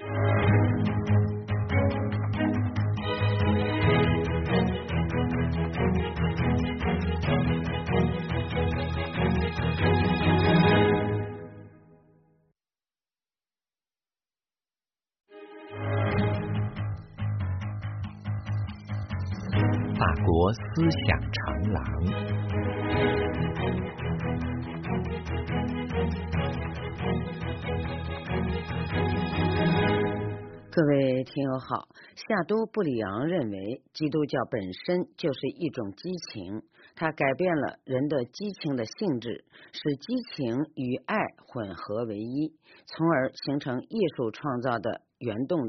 S1: 法国思想长廊，
S2: 各位听友好。夏多布里昂认为，基督教本身就是一种激情，它改变了人的激情的性质，使激情与爱混合为一，从而形成艺术创造的原动力。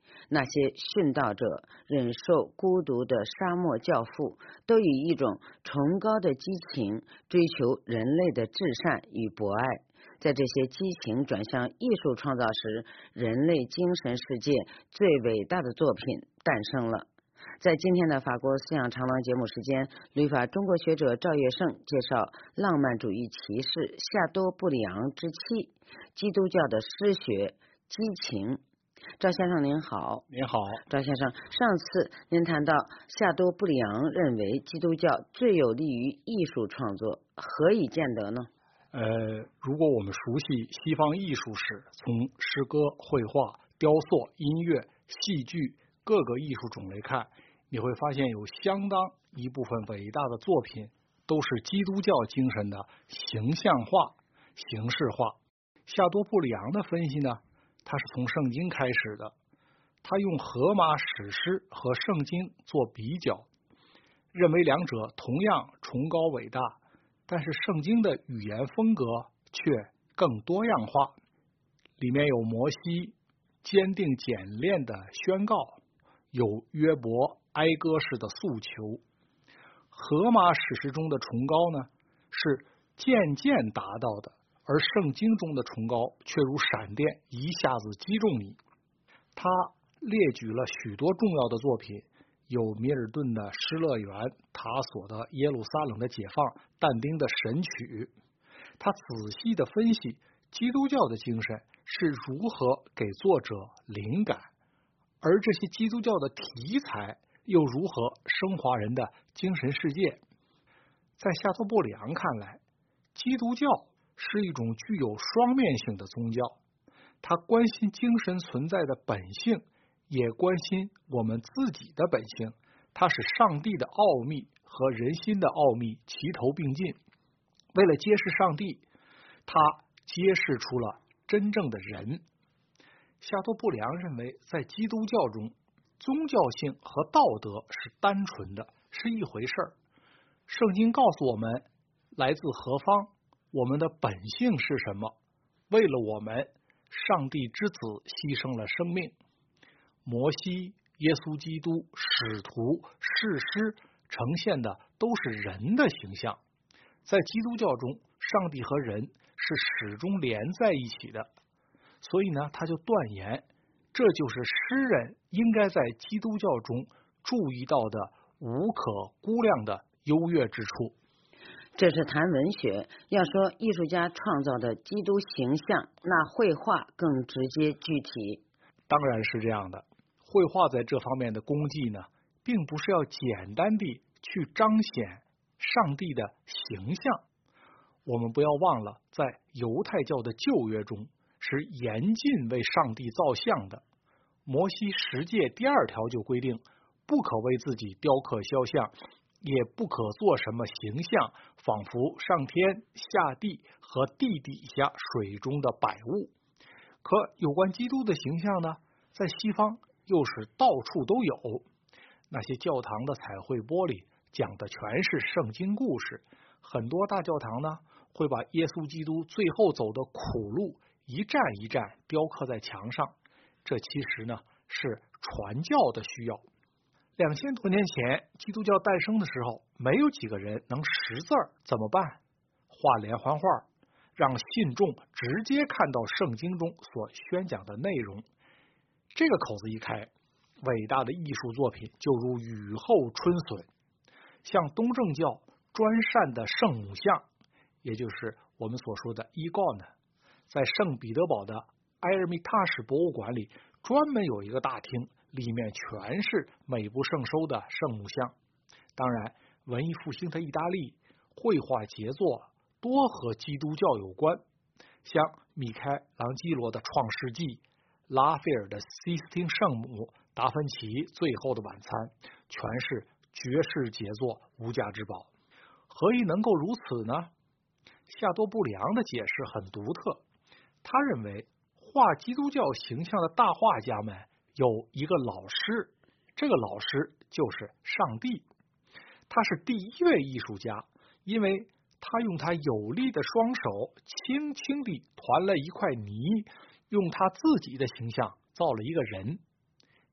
S2: 那些殉道者、忍受孤独的沙漠教父，都以一种崇高的激情追求人类的至善与博爱。在这些激情转向艺术创造时，人类精神世界最伟大的作品诞生了。在今天的法国思想长廊节目时间，旅法中国学者赵月胜介绍浪漫主义骑士夏多布里昂之妻，基督教的诗学激情。赵先生您好。
S3: 您好。
S2: 赵先生，上次您谈到夏多布里昂认为基督教最有利于艺术创作，何以见得呢？
S3: 呃，如果我们熟悉西方艺术史，从诗歌、绘画、雕塑、音乐、戏剧各个艺术种类看，你会发现有相当一部分伟大的作品都是基督教精神的形象化、形式化。夏多布里昂的分析呢，他是从圣经开始的，他用荷马史诗和圣经做比较，认为两者同样崇高伟大，但是圣经的语言风格却更多样化，里面有摩西坚定简练的宣告，有约伯哀歌式的诉求。荷马史诗中的崇高呢，是渐渐达到的，而圣经中的崇高却如闪电一下子击中你。他列举了许多重要的作品，有米尔顿的《失乐园》，塔索的《耶路撒冷的解放》，但丁的《神曲》。他仔细地分析基督教的精神是如何给作者灵感，而这些基督教的题材又如何升华人的精神世界。在夏多布里昂看来，基督教是一种具有双面性的宗教，他关心精神存在的本性，也关心我们自己的本性。它使上帝的奥秘和人心的奥秘齐头并进。为了揭示上帝，他揭示出了真正的人。夏多布里昂认为，在基督教中，宗教性和道德是单纯的，是一回事儿。圣经告诉我们来自何方，我们的本性是什么，为了我们，上帝之子牺牲了生命。摩西、耶稣基督、使徒、士师呈现的都是人的形象。在基督教中，上帝和人是始终连在一起的，所以呢，他就断言，这就是诗人应该在基督教中注意到的无可估量的优越之处。
S2: 这是谈文学，要说艺术家创造的基督形象，那绘画更直接具体。
S3: 当然是这样的，绘画在这方面的功绩呢，并不是要简单地去彰显上帝的形象。我们不要忘了，在犹太教的旧约中是严禁为上帝造像的。摩西十诫第二条就规定，不可为自己雕刻肖像，也不可做什么形象，仿佛上天下地和地底下水中的百物。可有关基督的形象呢，在西方又是到处都有。那些教堂的彩绘玻璃讲的全是圣经故事，很多大教堂呢会把耶稣基督最后走的苦路一站一站雕刻在墙上，这其实呢是传教的需要。两千多年前基督教诞生的时候，没有几个人能识字儿，怎么办？画连环画，让信众直接看到圣经中所宣讲的内容。这个口子一开，伟大的艺术作品就如雨后春笋。像东正教专善的圣母像，也就是我们所说的伊贡呢，在圣彼得堡的埃尔米塔什博物馆里专门有一个大厅，里面全是美不胜收的圣母像。当然，文艺复兴的意大利绘画杰作多和基督教有关，像米开朗基罗的《创世纪》，拉斐尔的西斯汀圣母，达芬奇最后的晚餐，全是绝世杰作，无价之宝。何以能够如此呢？夏多布里昂的解释很独特，他认为画基督教形象的大画家们有一个老师，这个老师就是上帝。他是第一位艺术家，因为他用他有力的双手轻轻地团了一块泥，用他自己的形象造了一个人。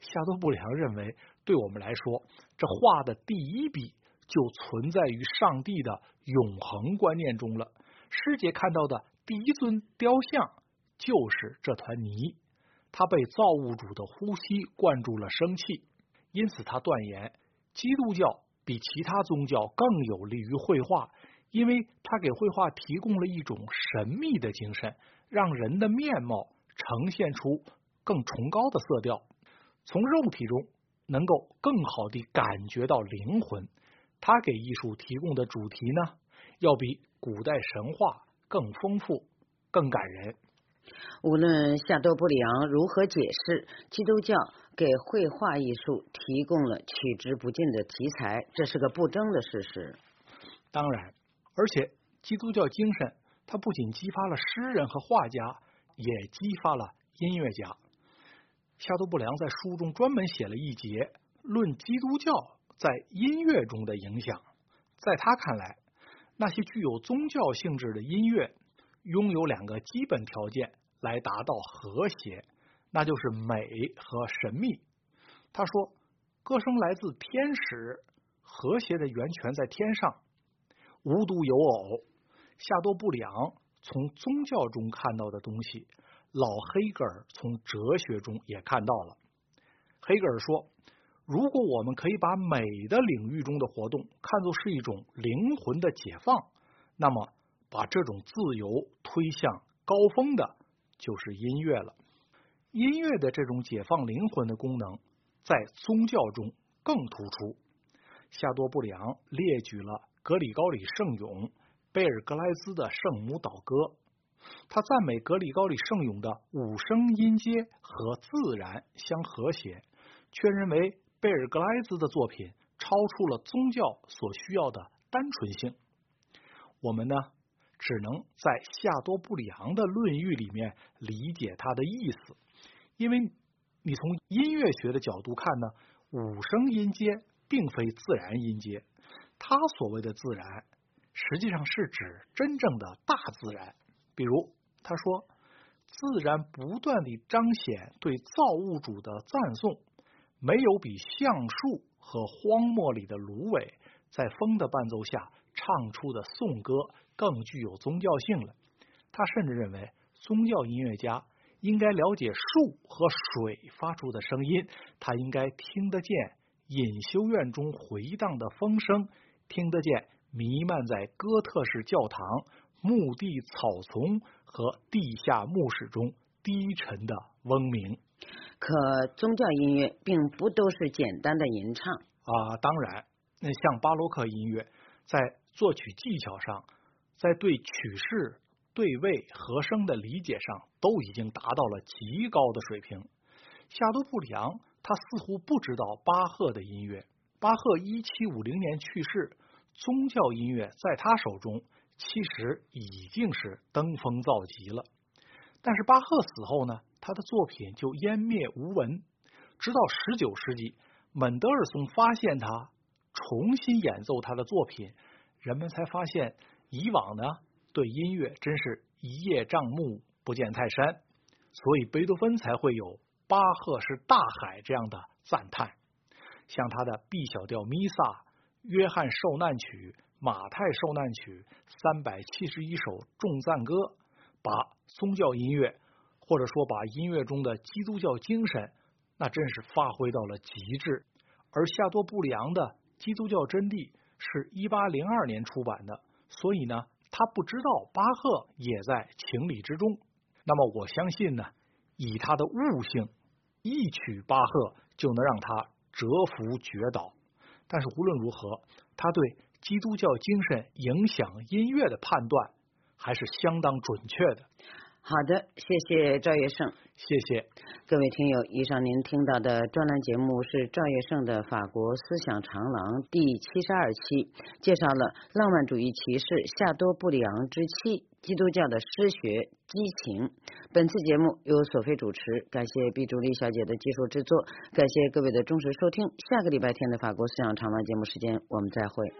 S4: 夏多布良认为，对我们来说，这画的第一笔就存在于上帝的永恒观念中了。师姐看到的第一尊雕像就是这团泥，它被造物主的呼吸灌注了生气，因此他断言，基督教比其他宗教更有利于绘画，因为它给绘画提供了一种神秘的精神，让人的面貌呈现出更崇高的色调，从肉体中能够更好地感觉到灵魂。它给艺术提供的主题呢，要比古代神话更丰富、更感人。
S2: 无论夏多布里昂如何解释，基督教给绘画艺术提供了取之不尽的题材，这是个不争的事实。
S4: 当然，而且基督教精神，它不仅激发了诗人和画家，也激发了音乐家。夏多布良在书中专门写了一节论基督教在音乐中的影响。在他看来，那些具有宗教性质的音乐拥有两个基本条件来达到和谐，那就是美和神秘。他说，歌声来自天使，和谐的源泉在天上，无独有偶，夏多布良从宗教中看到的东西，老黑格尔从哲学中也看到了。黑格尔说，如果我们可以把美的领域中的活动看作是一种灵魂的解放，那么把这种自由推向高峰的就是音乐了。音乐的这种解放灵魂的功能在宗教中更突出。夏多布良列举了格里高里圣咏、贝尔格莱兹的圣母祷歌，他赞美格里高里圣咏的五声音阶和自然相和谐，却认为贝尔格莱兹的作品超出了宗教所需要的单纯性。我们呢，只能在夏多布里昂的论语里面理解他的意思，因为你从音乐学的角度看呢，五声音阶并非自然音阶，他所谓的自然实际上是指真正的大自然。比如他说，自然不断地彰显对造物主的赞颂，没有比橡树和荒漠里的芦苇在风的伴奏下唱出的颂歌更具有宗教性了。他甚至认为，宗教音乐家应该了解树和水发出的声音，他应该听得见隐修院中回荡的风声，听得见弥漫在哥特式教堂、墓地草丛和地下墓室中低沉的嗡鸣。
S2: 可宗教音乐并不都是简单的吟唱
S4: 啊，当然，那像巴洛克音乐，在作曲技巧上，在对曲式、对位、和声的理解上，都已经达到了极高的水平。夏多布里昂他似乎不知道巴赫的音乐。巴赫一七五零年去世，宗教音乐在他手中其实已经是登峰造极了。但是巴赫死后呢，他的作品就湮灭无闻。直到十九世纪，门德尔松发现他，重新演奏他的作品，人们才发现以往呢对音乐真是一叶障目，不见泰山，所以贝多芬才会有巴赫是大海这样的赞叹。像他的 B 小调弥撒、约翰受难曲、马太受难曲、三百七十一首众赞歌，把宗教音乐或者说把音乐中的基督教精神，那真是发挥到了极致。而夏多布里昂的《基督教真谛》是一八零二年出版的，所以呢，他不知道巴赫也在情理之中。那么我相信呢，以他的悟性，一曲巴赫就能让他折服绝倒。但是无论如何，他对基督教精神影响音乐的判断还是相当准确的。
S2: 好的，谢谢赵月胜。
S4: 谢谢
S2: 各位听友，以上您听到的专栏节目是赵月胜的《法国思想长廊》第七十二期，介绍了浪漫主义骑士夏多布里昂之妻，基督教的诗学激情。本次节目由索菲主持，感谢毕竹丽小姐的技术制作，感谢各位的忠实收听。下个礼拜天的法国思想长廊节目时间，我们再会。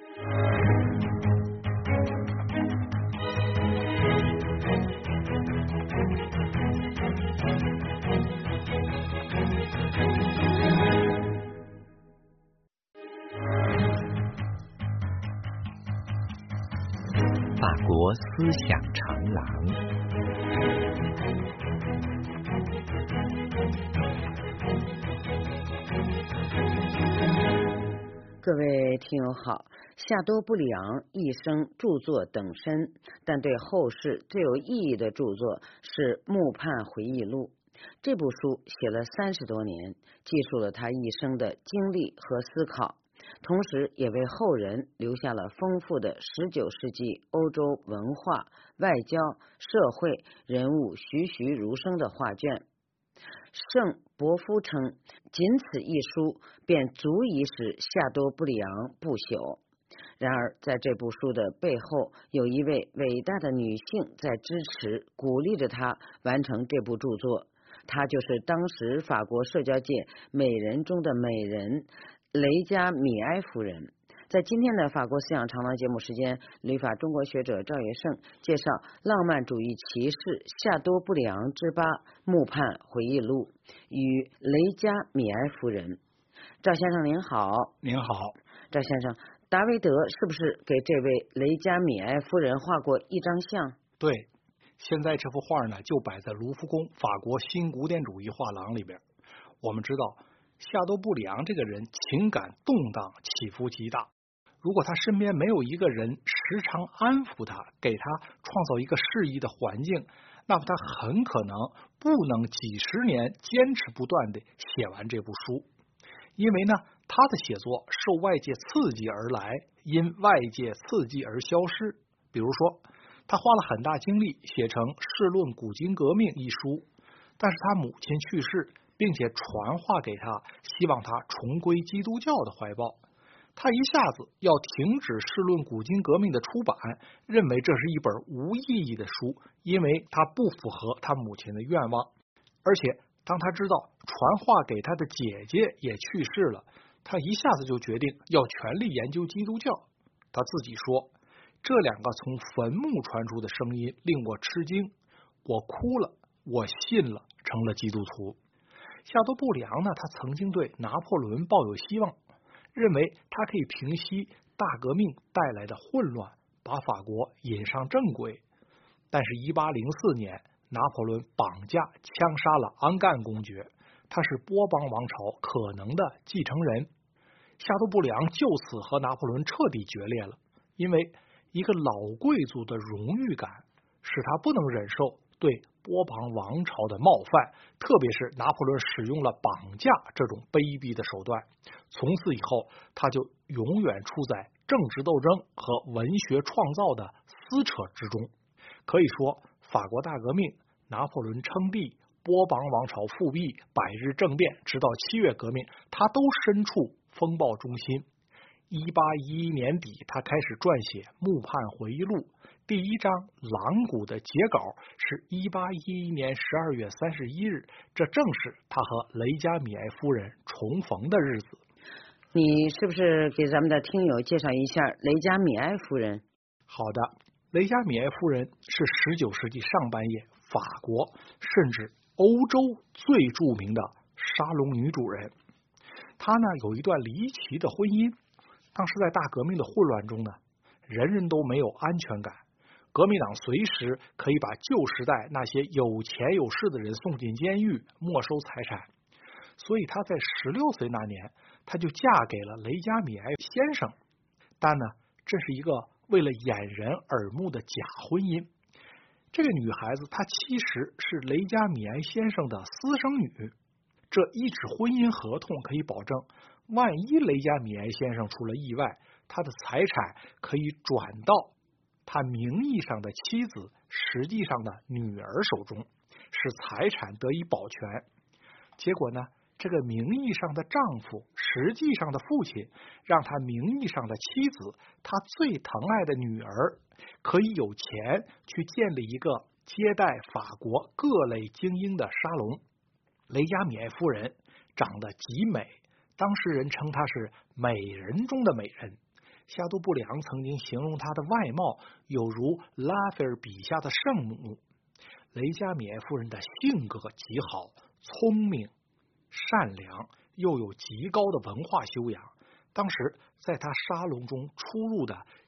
S1: 国思想长廊。
S2: 各位听友好，夏多布里昂一生著作等身，但对后世最有意义的著作是《木畔回忆录》。这部书写了三十多年，记述了他一生的经历和思考，同时也为后人留下了丰富的十九世纪欧洲文化、外交、社会人物栩栩如生的画卷。圣伯夫称，仅此一书便足以使夏多布里昂不朽。然而，在这部书的背后，有一位伟大的女性在支持、鼓励着他完成这部著作。她就是当时法国社交界美人中的美人雷加米埃夫人。在今天的法国思想长廊节目时间，旅法中国学者赵业胜介绍浪漫主义骑士夏多布里昂之八木畔回忆录与雷加米埃夫人。赵先生您好。
S3: 您好。
S2: 赵先生，达维德是不是给这位雷加米埃夫人画过一张像？
S3: 对，现在这幅画呢就摆在卢浮宫法国新古典主义画廊里边。我们知道夏多布里昂这个人情感动荡，起伏极大，如果他身边没有一个人时常安抚他，给他创造一个适宜的环境，那么他很可能不能几十年坚持不断地写完这部书。因为呢，他的写作受外界刺激而来，因外界刺激而消失。比如说，他花了很大精力写成《试论古今革命》一书，但是他母亲去世，并且传话给他，希望他重归基督教的怀抱。他一下子要停止《试论古今革命》的出版，认为这是一本无意义的书，因为它不符合他母亲的愿望。而且当他知道传话给他的姐姐也去世了，他一下子就决定要全力研究基督教。他自己说，这两个从坟墓传出的声音令我吃惊，我哭了，我信了，成了基督徒。夏多布里昂呢，他曾经对拿破仑抱有希望，认为他可以平息大革命带来的混乱，把法国引上正轨。但是一八零四年，拿破仑绑架枪杀了安干公爵，他是波旁王朝可能的继承人。夏多布里昂就此和拿破仑彻底决裂了，因为一个老贵族的荣誉感使他不能忍受对波旁王朝的冒犯，特别是拿破仑使用了绑架这种卑鄙的手段。从此以后，他就永远处在政治斗争和文学创造的撕扯之中。可以说，法国大革命、拿破仑称帝、波旁王朝复辟、百日政变，直到七月革命，他都身处风暴中心。一八一一年底，他开始撰写《木畔回忆录》，第一章《狼谷》的截稿是一八一一年十二月三十一日，这正是他和雷加米埃夫人重逢的日子。
S2: 你是不是给咱们的听友介绍一下雷加米埃夫人？
S3: 好的，雷加米埃夫人是十九世纪上半叶法国甚至欧洲最著名的沙龙女主人。她呢有一段离奇的婚姻。当时在大革命的混乱中呢，人人都没有安全感，革命党随时可以把旧时代那些有钱有势的人送进监狱，没收财产。所以她在十六岁那年，她就嫁给了雷加米埃先生。但呢，这是一个为了掩人耳目的假婚姻。这个女孩子她其实是雷加米埃先生的私生女。这一纸婚姻合同可以保证，万一雷加米埃先生出了意外，他的财产可以转到他名义上的妻子实际上的女儿手中，使财产得以保全。结果呢，这个名义上的丈夫实际上的父亲让他名义上的妻子，他最疼爱的女儿，可以有钱去建立一个接待法国各类精英的沙龙。雷加米埃夫人长得极美，当时人称她是美人中的美人。夏多布里昂曾经形容她的外貌有如拉斐尔笔下的圣母。雷加米埃夫人的性格极好，聪明、善良，又有极高的文化修养。当时在她沙龙中出入的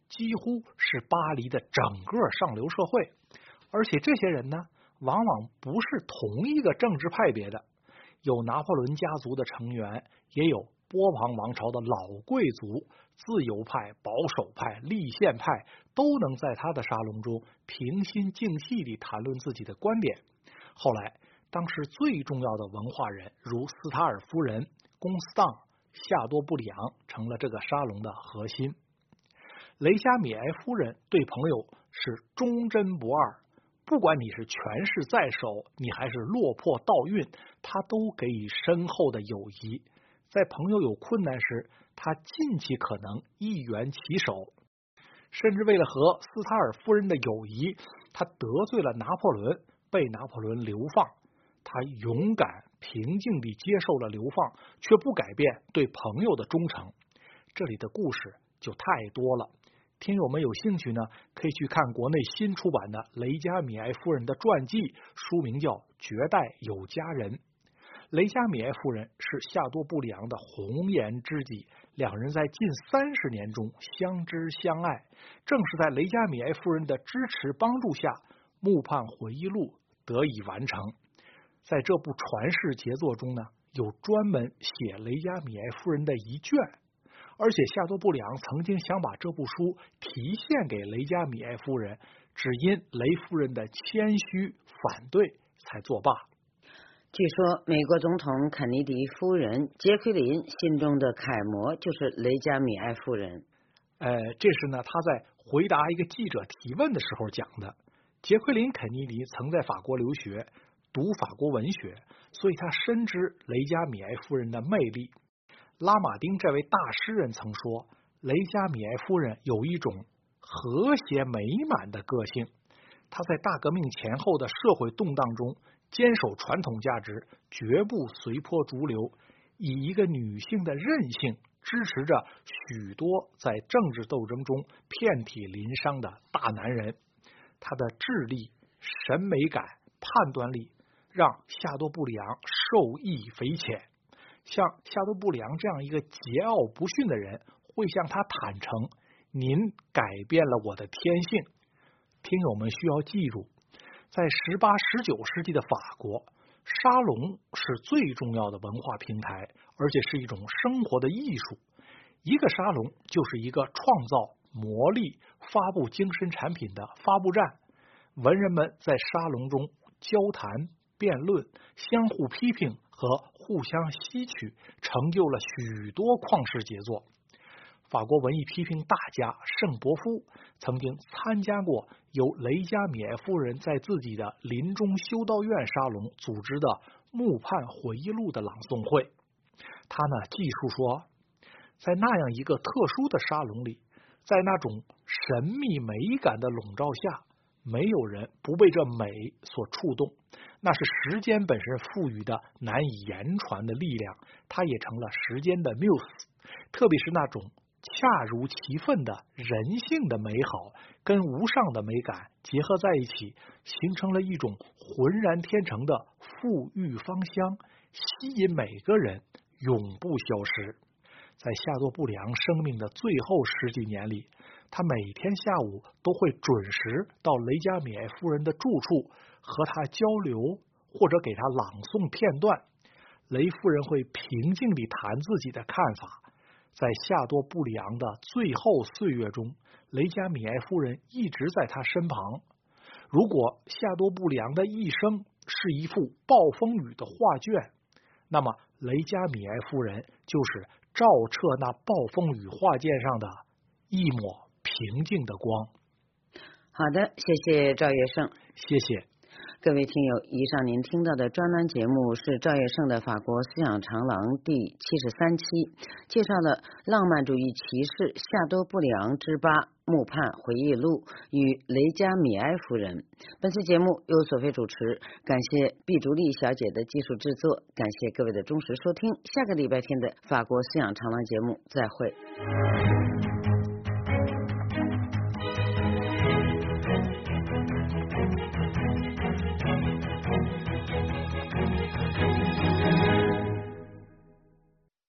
S4: 几乎是巴黎的整个上流社会，而且这些人呢，往往不是同一个政治派别的，有拿破仑家族的成员，也有波旁王朝的老贵族，自由派、保守派、立宪派都能在他的沙龙中平心静气地谈论自己的观点。后来，当时最重要的文化人，如斯塔尔夫人、龚斯当、夏多布里昂，成了这个沙龙的核心。雷加米埃夫人对朋友是忠贞不二，不管你是权势在手，你还是落魄倒运，他都给予深厚的友谊。在朋友有困难时，他尽其可能一援其手，甚至为了和斯塔尔夫人的友谊，他得罪了拿破仑，被拿破仑流放。他勇敢平静地接受了流放，却不改变对朋友的忠诚。这里的故事就太多了，听友们有兴趣呢，可以去看国内新出版的雷加米埃夫人的传记，书名叫《绝代有佳人》。雷加米埃夫人是夏多布里昂的红颜知己，两人在近三十年中相知相爱。正是在雷加米埃夫人的支持帮助下，《穆盼回忆录》得以完成。在这部传世杰作中呢，有专门写雷加米埃夫人的一卷，而且夏多布里昂曾经想把这部书提献给雷加米埃夫人，只因雷夫人的谦虚反对才作罢。
S2: 据说美国总统肯尼迪夫人杰奎琳心中的楷模就是雷加米埃夫人。
S4: 呃，这是呢他在回答一个记者提问的时候讲的。杰奎琳肯尼迪曾在法国留学，读法国文学，所以他深知雷加米埃夫人的魅力。拉马丁这位大诗人曾说，雷加米埃夫人有一种和谐美满的个性。她在大革命前后的社会动荡中坚守传统价值，绝不随波逐流，以一个女性的韧性支持着许多在政治斗争中遍体鳞伤的大男人。她的智力、审美感、判断力让夏多布里昂受益匪浅。像夏多布里昂这样一个桀骜不驯的人，会向他坦诚，您改变了我的天性。听友们需要记住，在十八、十九世纪的法国，沙龙是最重要的文化平台，而且是一种生活的艺术。一个沙龙就是一个创造、磨砺、发布精神产品的发布站。文人们在沙龙中交谈、辩论、相互批评和互相吸取，成就了许多旷世杰作。法国文艺批评大家圣伯夫曾经参加过由雷加米埃夫人在自己的临终修道院沙龙组织的《穆盼回忆录》的朗诵会。他呢记述说，在那样一个特殊的沙龙里，在那种神秘美感的笼罩下，没有人不被这美所触动。那是时间本身赋予的难以言传的力量，它也成了时间的缪斯。特别是那种恰如其分的人性的美好，跟无上的美感结合在一起，形成了一种浑然天成的馥郁芳香，吸引每个人，永不消失。在夏多布里昂生命的最后十几年里，他每天下午都会准时到雷加米埃夫人的住处和他交流，或者给他朗诵片段。雷夫人会平静地谈自己的看法。在夏多布里昂的最后岁月中，雷加米埃夫人一直在他身旁。如果夏多布里昂的一生是一幅暴风雨的画卷，那么雷加米埃夫人就是照彻那暴风雨画卷上的一抹平静的光。
S2: 好的，谢谢赵月胜。
S4: 谢谢
S2: 各位听友，以上您听到的专栏节目是赵月胜的法国思想长廊第七十三期，介绍了浪漫主义骑士夏多布里昂之八穆盼回忆录与雷加米埃夫人。本次节目由索菲主持，感谢毕竹丽小姐的技术制作，感谢各位的忠实收听。下个礼拜天的法国思想长廊节目再会。